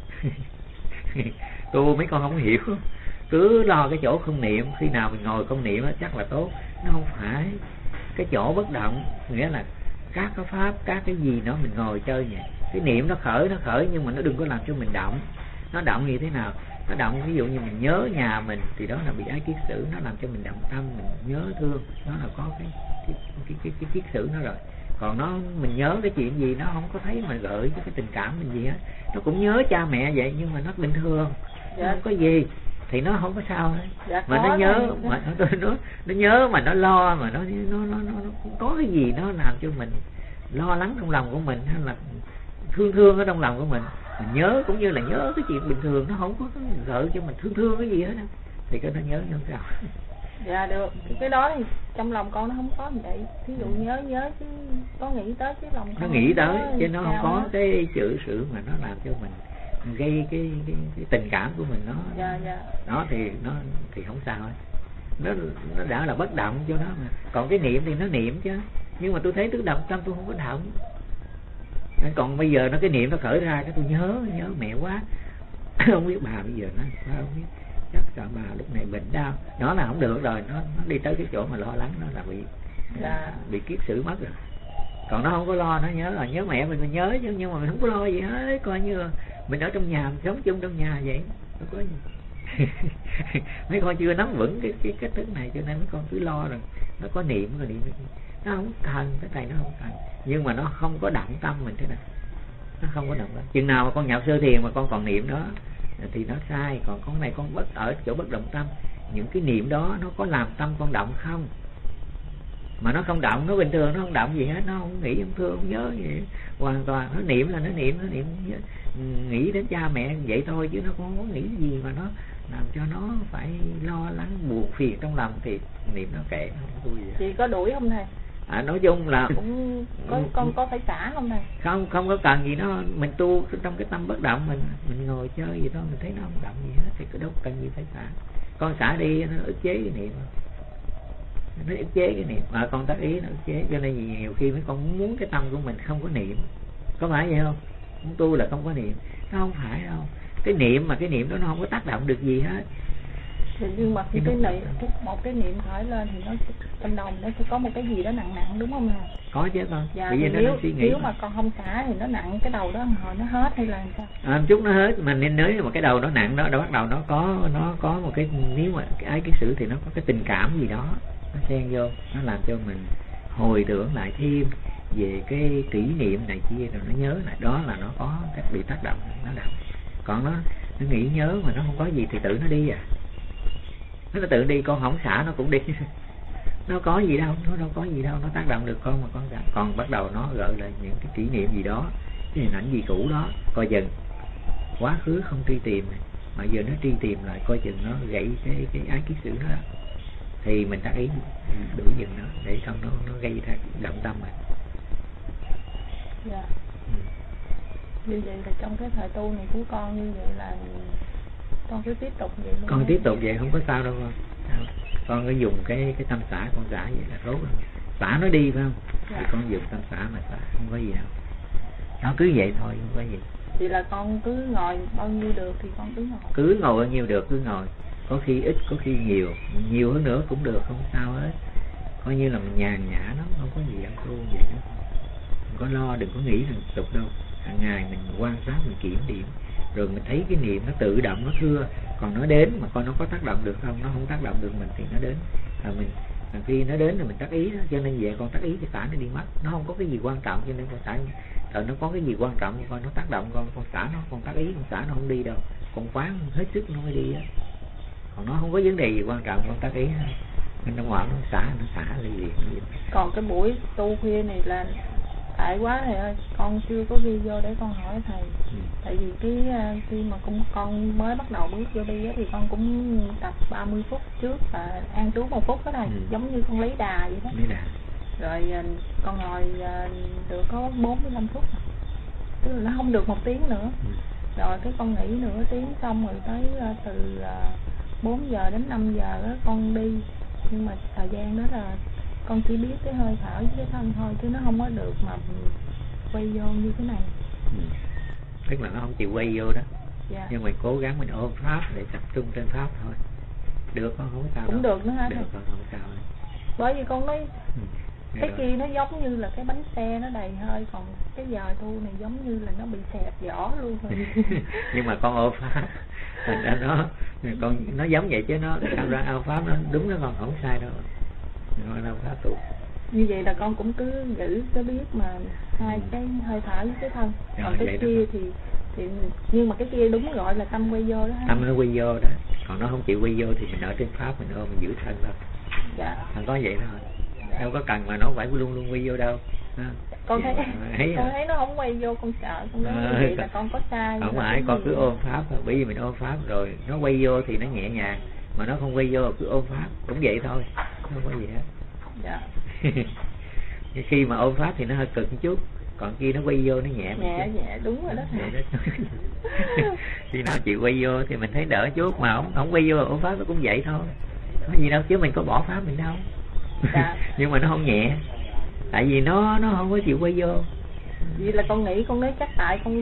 Tu mấy con không hiểu, cứ lo cái chỗ không niệm, khi nào mình ngồi không niệm chắc là tốt. Nó không phải. Cái chỗ bất động nghĩa là các cái pháp, các cái gì nó mình ngồi chơi vậy. Cái niệm nó khởi nhưng mà nó đừng có làm cho mình động. Nó động như thế nào? Nó động ví dụ như mình nhớ nhà mình thì đó là bị ái kiết sử, nó làm cho mình động tâm, mình nhớ thương, đó là có cái kiết sử nó rồi. Còn mình nhớ cái chuyện gì nó không có thấy mà gợi cho cái tình cảm mình gì hết. Nó cũng nhớ cha mẹ vậy nhưng mà nó bình thường, không có gì thì nó không có sao hết. Mà nó nhớ mà nó nhớ mà nó lo mà nó có cái gì nó làm cho mình lo lắng trong lòng của mình, hay là thương ở trong lòng của mình nhớ, cũng như là nhớ cái chuyện bình thường, nó không có gợi cho mình thương cái gì hết đó. Thì cái nó nhớ như sao? Dạ được, cái đó thì trong lòng con nó không có vậy. Ví dụ nhớ chứ có nghĩ tới chứ lòng nó nghĩ tới chứ nó không có cái chữ sự mà nó làm cho mình gây cái tình cảm của mình nó. Đó thì nó thì không sao hết. Nó đã là bất động cho nó mà. Còn cái niệm thì nó niệm chứ, nhưng mà tôi thấy tôi động tâm tôi không có động. Còn bây giờ nó cái niệm nó khởi ra cái tôi nhớ mẹ quá, Không biết bà bây giờ nó sao, không biết, chắc sợ bà lúc này bệnh đau, nó là không được rồi, nó đi tới cái chỗ mà lo lắng, nó là bị kiết sử mất rồi. Còn nó không có lo, nó nhớ là nhớ mẹ mình nhớ chứ, nhưng mà mình không có lo gì hết, coi như là mình ở trong nhà, mình sống chung trong nhà vậy, không có gì. Mấy con chưa nắm vững cái cách thức này, cho nên mấy con cứ lo rồi nó có niệm, nó không cần, cái này nó không cần, nhưng mà nó không có động tâm mình thế nào, nó không có động tâm. Chừng nào mà con nhập sơ thiền mà con còn niệm đó thì nó sai. Còn con này con ở chỗ bất động tâm, những cái niệm đó nó có làm tâm con động không? Mà nó không động, nó bình thường, nó không động gì hết, nó không nghĩ, không thương, không nhớ gì hoàn toàn. Nó niệm là nó niệm nghĩ đến cha mẹ vậy thôi, chứ nó không có nghĩ gì mà nó làm cho nó phải lo lắng buồn phiền trong lòng, thì niệm nó kệ, không vui gì. Chị có đuổi không thầy? Nói chung là cũng con có phải xả không thầy? Không có cần gì, nó mình tu trong cái tâm bất động, mình ngồi chơi gì thôi, mình thấy nó không động gì hết thì đâu cần gì phải xả. Con xả đi nó ức chế cái niệm, nó ức chế cái niệm, mà con tác ý nó ức chế, cho nên nhiều khi mấy con muốn cái tâm của mình không có niệm, có phải vậy không? Muốn tu là không có niệm, nó không phải đâu. Cái niệm mà cái niệm đó nó không có tác động được gì hết. Nhưng mà một cái niệm khởi lên thì nó trong đầu nó sẽ có một cái gì đó nặng đúng không nào? Có chứ con. Dạ, nếu mà con không xả thì nó nặng cái đầu đó hồi nó hết hay là sao? Chút nó hết, mà nên nếu mà cái đầu nó nặng đó, bắt đầu nó có một cái, nếu mà cái ái cái sự thì nó có cái tình cảm gì đó nó xen vô, nó làm cho mình hồi tưởng lại thêm về cái kỷ niệm này kia, rồi nó nhớ lại, đó là nó có cái bị tác động, nó động. Còn nó nghĩ nhớ mà nó không có gì thì tự nó đi à, nó tự đi, con không xả nó cũng đi. Nó có gì đâu, nó đâu có gì đâu, nó tác động được con mà con xả. Còn bắt đầu nó gợi lại những cái kỷ niệm gì đó, cái hình ảnh gì cũ đó, coi chừng quá khứ không truy tìm, mà giờ nó truy tìm lại, coi chừng nó gãy cái ái kiết sử đó, thì mình tác ý đuổi dừng nó, để không nó gây ra động tâm mình. Dạ. Như vậy là trong cái thời tu này của con như vậy là con cứ tiếp tục vậy. Con tiếp tục vậy không có sao đâu con. Con cứ dùng cái tâm xả, con xả vậy là tốt rồi. Xả nó đi phải không? Dạ. Thì con dùng tâm xả mà xả, không có gì đâu. Nó cứ vậy thôi, không có gì. Thì là con cứ ngồi bao nhiêu được thì con cứ ngồi. Cứ ngồi bao nhiêu được cứ ngồi. Có khi ít, có khi nhiều hơn nữa cũng được, không sao hết. Coi như là mình nhàn nhã nó, không có gì ăn tu vậy đó. Đừng có lo, đừng có nghĩ rằng tục đâu. Hàng ngày mình quan sát, mình kiểm điểm, rồi mình thấy cái niệm nó tự động, nó thưa. Còn nó đến mà coi nó có tác động được không, nó không tác động được mình thì nó đến. Mình khi nó đến rồi mình tác ý đó, cho nên về con tác ý thì xả nó đi mất. Nó không có cái gì quan trọng, cho nên con xả. Rồi nó có cái gì quan trọng, coi nó tác động con xả nó, con tác ý, con xả nó không đi đâu. Con quán hết sức nó mới đi á. Còn nó không có vấn đề gì quan trọng, con tác ý nên nó ngoan, nó xả lên gì. Còn cái buổi tu khuya này là tại quá thầy ơi, con chưa có ghi vô để con hỏi thầy. Tại vì khi mà con mới bắt đầu bước vô đi á, thì con cũng tập 30 phút trước và an trú 1 phút đó thầy, giống như con lấy đà vậy đó. Rồi con ngồi được có 45 phút, tức là nó không được 1 tiếng nữa. Rồi cái con nghỉ nửa tiếng xong rồi tới từ 4 giờ đến 5 giờ đó con đi. Nhưng mà thời gian đó là con chỉ biết cái hơi thở với cái thân thôi, chứ nó không có được mà quay vô như thế này. Tức là nó không chịu quay vô đó. Dạ. Nhưng mình cố gắng mình ôm pháp để tập trung trên pháp thôi. Được không sao cũng đâu. Được nữa hả? Được không sao. Bởi vì con nói cái kia nó giống như là cái bánh xe nó đầy hơi, còn cái giờ tu này giống như là nó bị xẹp vỏ luôn rồi. Nhưng mà con ôm pháp, thành ra nó giống vậy chứ nó sao ra ao pháp nó đúng, nó còn không sai đâu. Nó đâu pháp tu. Như vậy là con cũng cứ giữ cái biết mà hai cái hơi thở với cái thân. Còn cái kia thì nhưng mà cái kia đúng gọi là tâm quay vô đó. Tâm nó quay vô đó. Còn nó không chịu quay vô thì mình ở trên pháp mình ôm, mình giữ thân thôi. Dạ. Thành có vậy thôi. Đâu có cần mà nó phải luôn luôn quay vô đâu. Con thấy nó không quay vô, con sợ, con nói như vậy là con có sai. Không phải, con cứ ôm pháp thôi. Bởi vì mình ôm pháp rồi nó quay vô thì nó nhẹ nhàng, mà nó không quay vô cứ ôm pháp cũng vậy thôi, không có gì hết. Dạ. Khi mà ôm pháp thì nó hơi cực một chút, còn khi nó quay vô nó nhẹ đúng rồi đó. Khi nó chịu quay vô thì mình thấy đỡ chút, mà không quay vô ôm pháp nó cũng vậy thôi, có gì đâu, chứ mình có bỏ pháp mình đâu. Dạ. Nhưng mà nó không nhẹ, tại vì nó không có chịu quay vô. Vậy là con nghĩ, con nói chắc tại con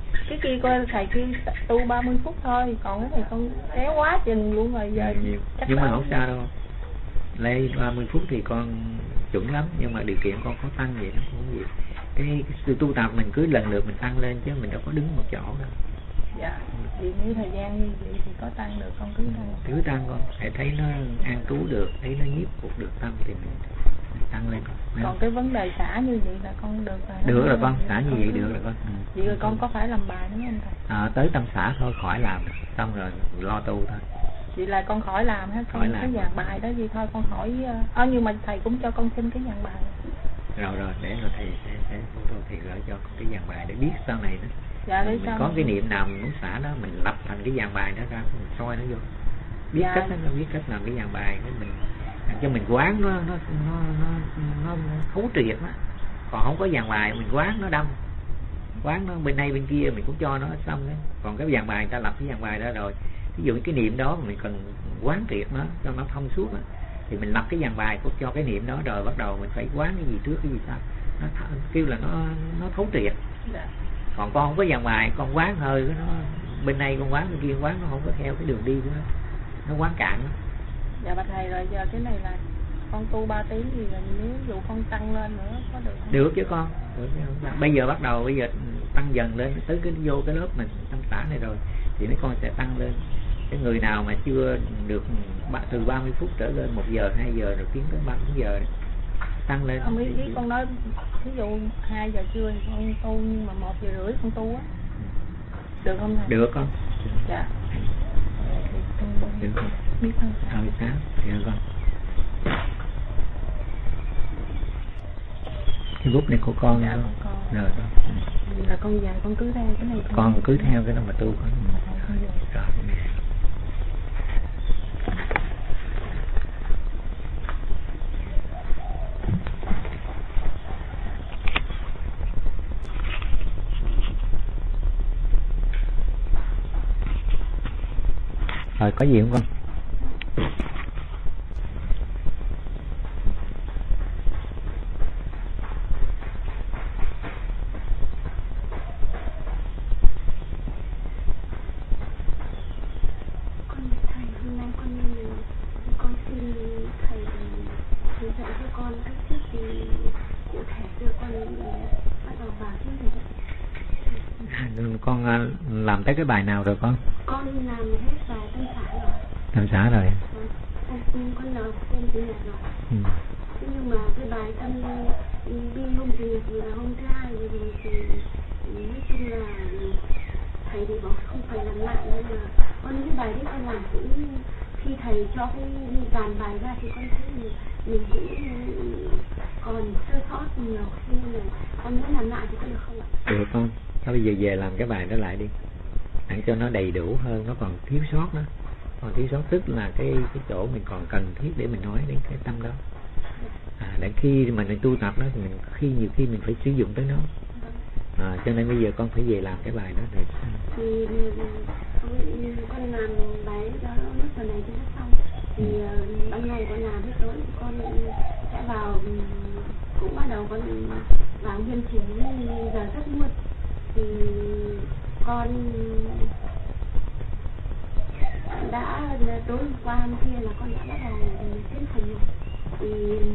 cái kia coi thầy kia tu 30 phút thôi, còn cái này con kéo quá trình luôn rồi giờ nhiều. Nhưng mà không sao đâu, lấy 30 phút thì con chuẩn lắm, nhưng mà điều kiện con có tăng vậy nó cũng gì. Cái sự tu tập mình cứ lần lượt mình tăng lên chứ mình đâu có đứng một chỗ đâu. Dạ, vì như thời gian như vậy thì có tăng được, con cứ tăng. Cứ tăng con, hãy thấy nó an trú được, thấy nó nhiếp phục được tâm thì mình tăng lên con. Còn cái vấn đề xả như vậy là con được rồi. Được rồi con, xả như vậy được rồi con. Vậy rồi con có phải làm bài nữa không thầy? Tới tâm xả thôi, khỏi làm, xong rồi lo tu thôi. Vậy là con khỏi làm hết, khỏi làm. Cái dàn bài đó gì thôi con hỏi. Nhưng mà thầy cũng cho con xin cái dàn bài. Rồi để rồi thầy sẽ thì gửi cho cái dàn bài để biết sau này đó. Dạ, để mình có cái niệm nào mình muốn xả đó mình lập thành cái dàn bài đó ra, mình soi nó vô, biết dạ. Cách nó biết cách làm cái dàn bài của mình, cho mình quán nó thấu triệt đó. Còn không có dàn bài mình quán nó đâm, quán nó bên đây bên kia mình cũng cho nó xong đấy. Còn cái dàn bài người ta lập cái dàn bài đó rồi, ví dụ cái niệm đó mình cần quán triệt nó cho nó thông suốt đó, thì mình lập cái dàn bài của cho cái niệm đó rồi bắt đầu mình phải quán cái gì trước cái gì sau, nó kêu là nó thấu triệt. Dạ. Còn con không có dàn bài, con quán hơi nó bên này con quán bên kia quán, nó không có theo cái đường đi của nó quán cạn đó. Dạ bạch thầy, rồi giờ cái này là con tu 3 tiếng thì nếu dụ con tăng lên nữa có được không? Được chứ con, được chứ. Bây giờ tăng dần lên tới vô cái lớp mình tâm xả này rồi thì mấy con sẽ tăng lên. Cái người nào mà chưa được từ 30 phút trở lên 1 giờ 2 giờ rồi tiến tới 3 giờ tăng lên. Không, ý con nói ví dụ 2 giờ trưa thì con tu, nhưng mà 1 giờ rưỡi con tu á, được không thầy? Được con. Dạ. Được con. Biết không? Sáng được con. Cái bút này của con. Dạ, con. Rồi con. Là con dạy con cứ theo cái này. Con cứ theo cái đó mà tu con. Rồi. Rồi có gì không con? Thầy hôm nay con xin thầy hướng dẫn cho con cách thức thì cụ thể cho con bắt đầu vào trước này. Con làm tới cái bài nào rồi con? Con làm hết bài tâm xả rồi. Tâm xả rồi. Con làm hôm chủ nhật rồi. Nhưng mà cái bài tâm đi hôm chủ nhật là hôm thứ 2 rồi thì nói chung là thầy thì bảo không phải làm lại, nhưng mà con cái bài đấy con làm cũng khi thầy cho cái dàn bài ra thì con thấy mình cũng còn sơ sót nhiều, nên là con muốn làm lại thì con được không ạ? Được con. Thôi bây giờ về làm cái bài đó lại đi, để cho nó đầy đủ hơn, nó còn thiếu sót đó. Còn thiếu sót tức là cái chỗ mình còn cần thiết để mình nói đến cái tâm đó. Để khi mà mình tu tập đó thì nhiều khi mình phải sử dụng tới nó. Cho nên bây giờ con phải về làm cái bài đó rồi. Thì con làm bài đó lúc giờ này cho nó xong. Thì ban ngày con làm hết rồi thì con sẽ vào, cũng bắt đầu con vào nghiêm chỉnh giờ rất muộn. Thì con đã tối hôm qua hôm kia là con đã bắt đầu tiến hành rồi. Thì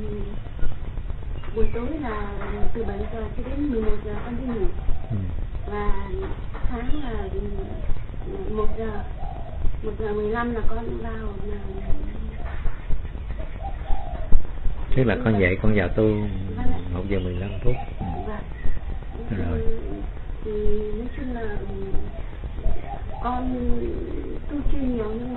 buổi tối là từ 7 giờ cho đến 11 giờ con đi ngủ. Và sáng là 1 giờ 15 là con vào là... Tức là con dậy con vào tu 1 giờ 15 phút. Rồi. Thì nói chung là con tu chưa nhiều, nhưng mà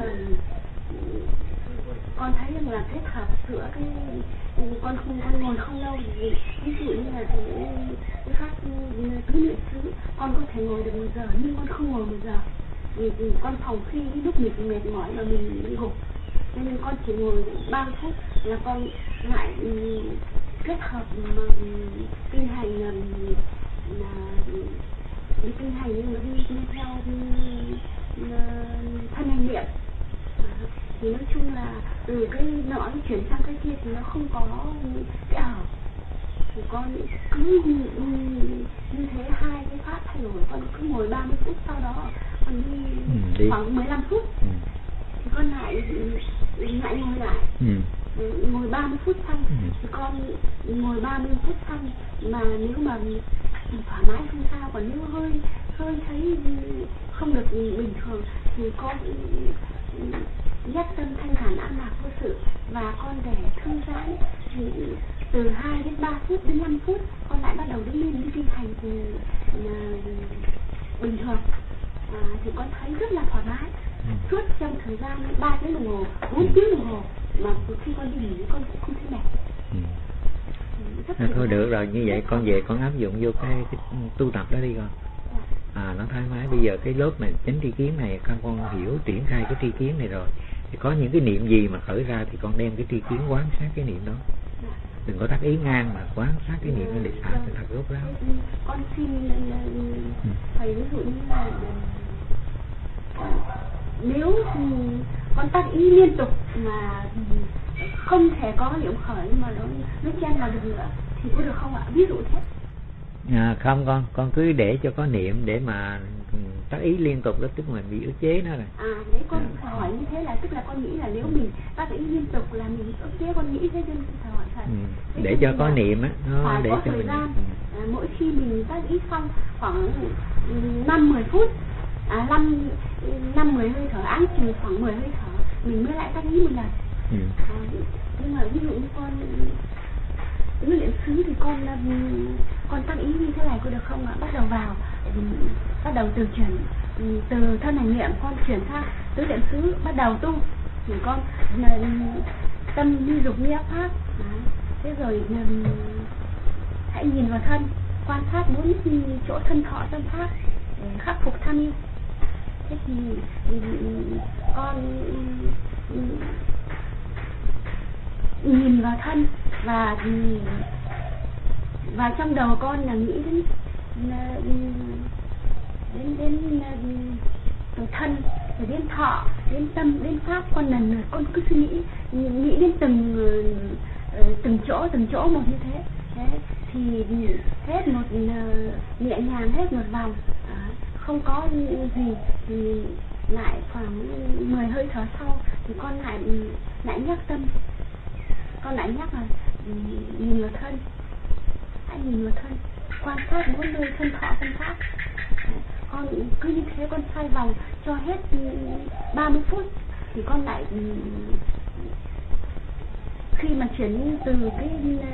con thấy rằng là kết hợp giữa cái con ngồi không lâu, ví dụ như là cái khác tứ niệm xứ con có thể ngồi được 1 giờ, nhưng con không ngồi 1 giờ vì con phòng khi lúc mình mệt mỏi mà mình bị gục, nên con chỉ ngồi 30 phút là con lại kết hợp mà kinh hành là đi kinh hành, nhưng mà đi theo thân hành niệm. Thì nói chung là từ cái nọ chuyển sang cái kia thì nó không có cái ảo, thì con cứ như thế hai cái pháp thay đổi, con cứ ngồi 30 phút, sau đó con đi khoảng 15 phút thì con lại ngồi lại. Ngồi 30 phút xong thì con ngồi 30 phút xong, mà nếu mà thoải mái không sao, còn nếu hơi thấy không được bình thường thì con giác tâm thanh thản an lạc vô sự, và con để thư giãn thì từ 2 đến 3 phút đến 5 phút con lại bắt đầu đứng lên đi hành thì bình thường. Thì con thấy rất là thoải mái suốt trong thời gian 3 tiếng đồng hồ, 4 tiếng đồng hồ, mà khi con đi nghỉ con cũng không thấy mệt. Thôi được rồi, như vậy con về con áp dụng vô cái tu tập đó đi con. Nó thoải mái. Bây giờ cái lớp mà chánh tri kiến này con hiểu triển khai cái tri kiến này rồi, thì có những cái niệm gì mà khởi ra thì con đem cái tri kiến quán sát cái niệm đó, đừng có tác ý ngang mà quán sát cái niệm nó để xả cho thật rốt ráo. Con xin thầy ví dụ như là nếu con tác ý liên tục mà không thể có niệm khởi mà nó chen vào được nữa thì có được không ạ? Ví dụ thế. Không, con cứ để cho có niệm để mà tác ý liên tục đó, tức là mình bị ức chế nó rồi. Đấy con hỏi như thế là tức là con nghĩ là nếu mình tác ý liên tục là mình ức chế, con nghĩ thế, nên con hỏi thầy. Để cho có niệm á, nó để có cho thời mình gian. Mỗi khi mình tác ý xong khoảng 5-10 phút, 5-10 hơi thở, áng chừng khoảng 10 hơi thở mình mới lại tác ý một lần. Nhưng mà ví dụ như con tứ niệm xứ thì con tác ý như thế này có được không ạ? Bắt đầu từ chuyển từ thân hành niệm con chuyển sang tứ niệm xứ, bắt đầu tu thì con tâm đi dục nghĩa pháp. Thế rồi hãy nhìn vào thân, quan sát 4 chỗ thân thọ tâm pháp để khắc phục tham yêu. Thế thì con nhìn vào thân và trong đầu con là nghĩ đến thân, rồi đến thọ, đến tâm, đến pháp. Con lần lượt con cứ suy nghĩ đến từng chỗ một như thế. Thì hết một nhẹ nhàng hết một vòng, không có gì, thì lại khoảng 10 hơi thở sau thì con lại nhắc tâm, con lại nhắc là nhìn vào thân, hãy nhìn vào thân, quan sát 4 nơi thân thọ tâm pháp. Con cứ như thế con xoay vòng cho hết 30 phút thì con lại khi mà chuyển từ cái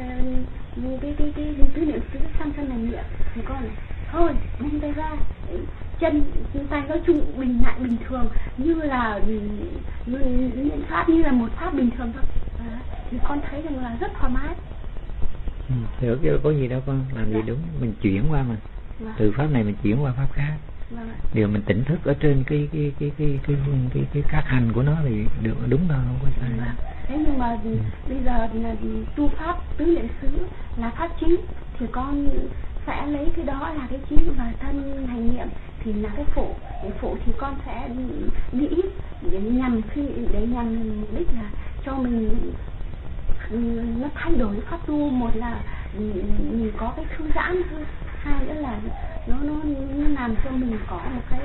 tứ niệm xứ sang thân hành niệm thì con thôi buông tay ra, chân tay nói chung lại bình thường như là pháp, như là một pháp bình thường thôi. Thì con thấy rằng là rất thoải mái. Được chứ có gì đâu con, làm gì đúng, mình chuyển qua mà. Từ pháp này mình chuyển qua pháp khác. Điều mình tỉnh thức ở trên cái các hành của nó thì được, đúng thôi, không có sai. Thế nhưng mà bây giờ là tu pháp tứ niệm xứ là pháp chính thì con sẽ lấy cái đó là cái chính, và thân hành niệm thì là cái phụ. Cái phụ thì con sẽ nghĩ để nhằm mục đích là cho mình nó thay đổi pháp tu. Một là mình có cái thư giãn hơn, hai nữa là nó làm cho mình có một cái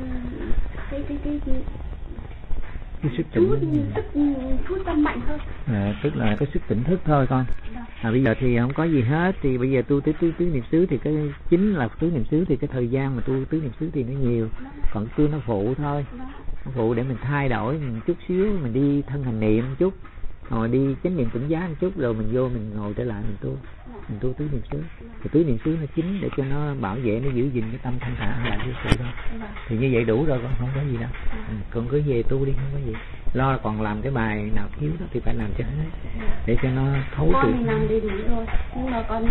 chút tâm mạnh hơn. Tức là có sức tỉnh thức thôi con. Bây giờ thì không có gì hết, thì bây giờ tu tứ niệm xứ thì cái chính là tứ niệm xứ, thì cái thời gian mà tu tứ niệm xứ thì nó nhiều, còn tu nó phụ thôi. Nó phụ để mình thay đổi mình chút xíu, mình đi thân hành niệm một chút, rồi đi chánh niệm tỉnh giác một chút, rồi mình vô mình ngồi trở lại mình tu tứ niệm xứ. Thì tứ niệm xứ nó chính để cho nó bảo vệ, nó giữ gìn cái tâm thanh thản lại với sự thôi. Thì như vậy đủ rồi con, không có gì đâu. Con cứ về tu đi, không có gì. Lo còn làm cái bài nào thiếu đó thì phải làm cho hết, để cho nó thấu triệt. Con mình làm đầy đủ rồi, nhưng mà con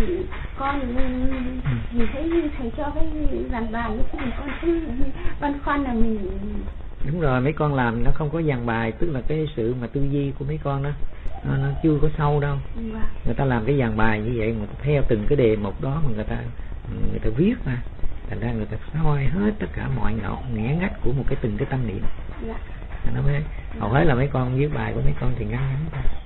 nhìn thấy thầy cho cái dàn bài như thế thì con cứ băn khoăn là mình. Đúng rồi, mấy con làm nó không có dàn bài, tức là cái sự mà tư duy của mấy con đó nó chưa có sâu đâu. Người ta làm cái dàn bài như vậy mà theo từng cái đề mục đó mà người ta viết ra, thành ra người ta soi hết tất cả mọi ngẽ ngách của một cái từng cái tâm niệm. Nó mới hầu hết là mấy con viết bài của mấy con thì ngắn thôi.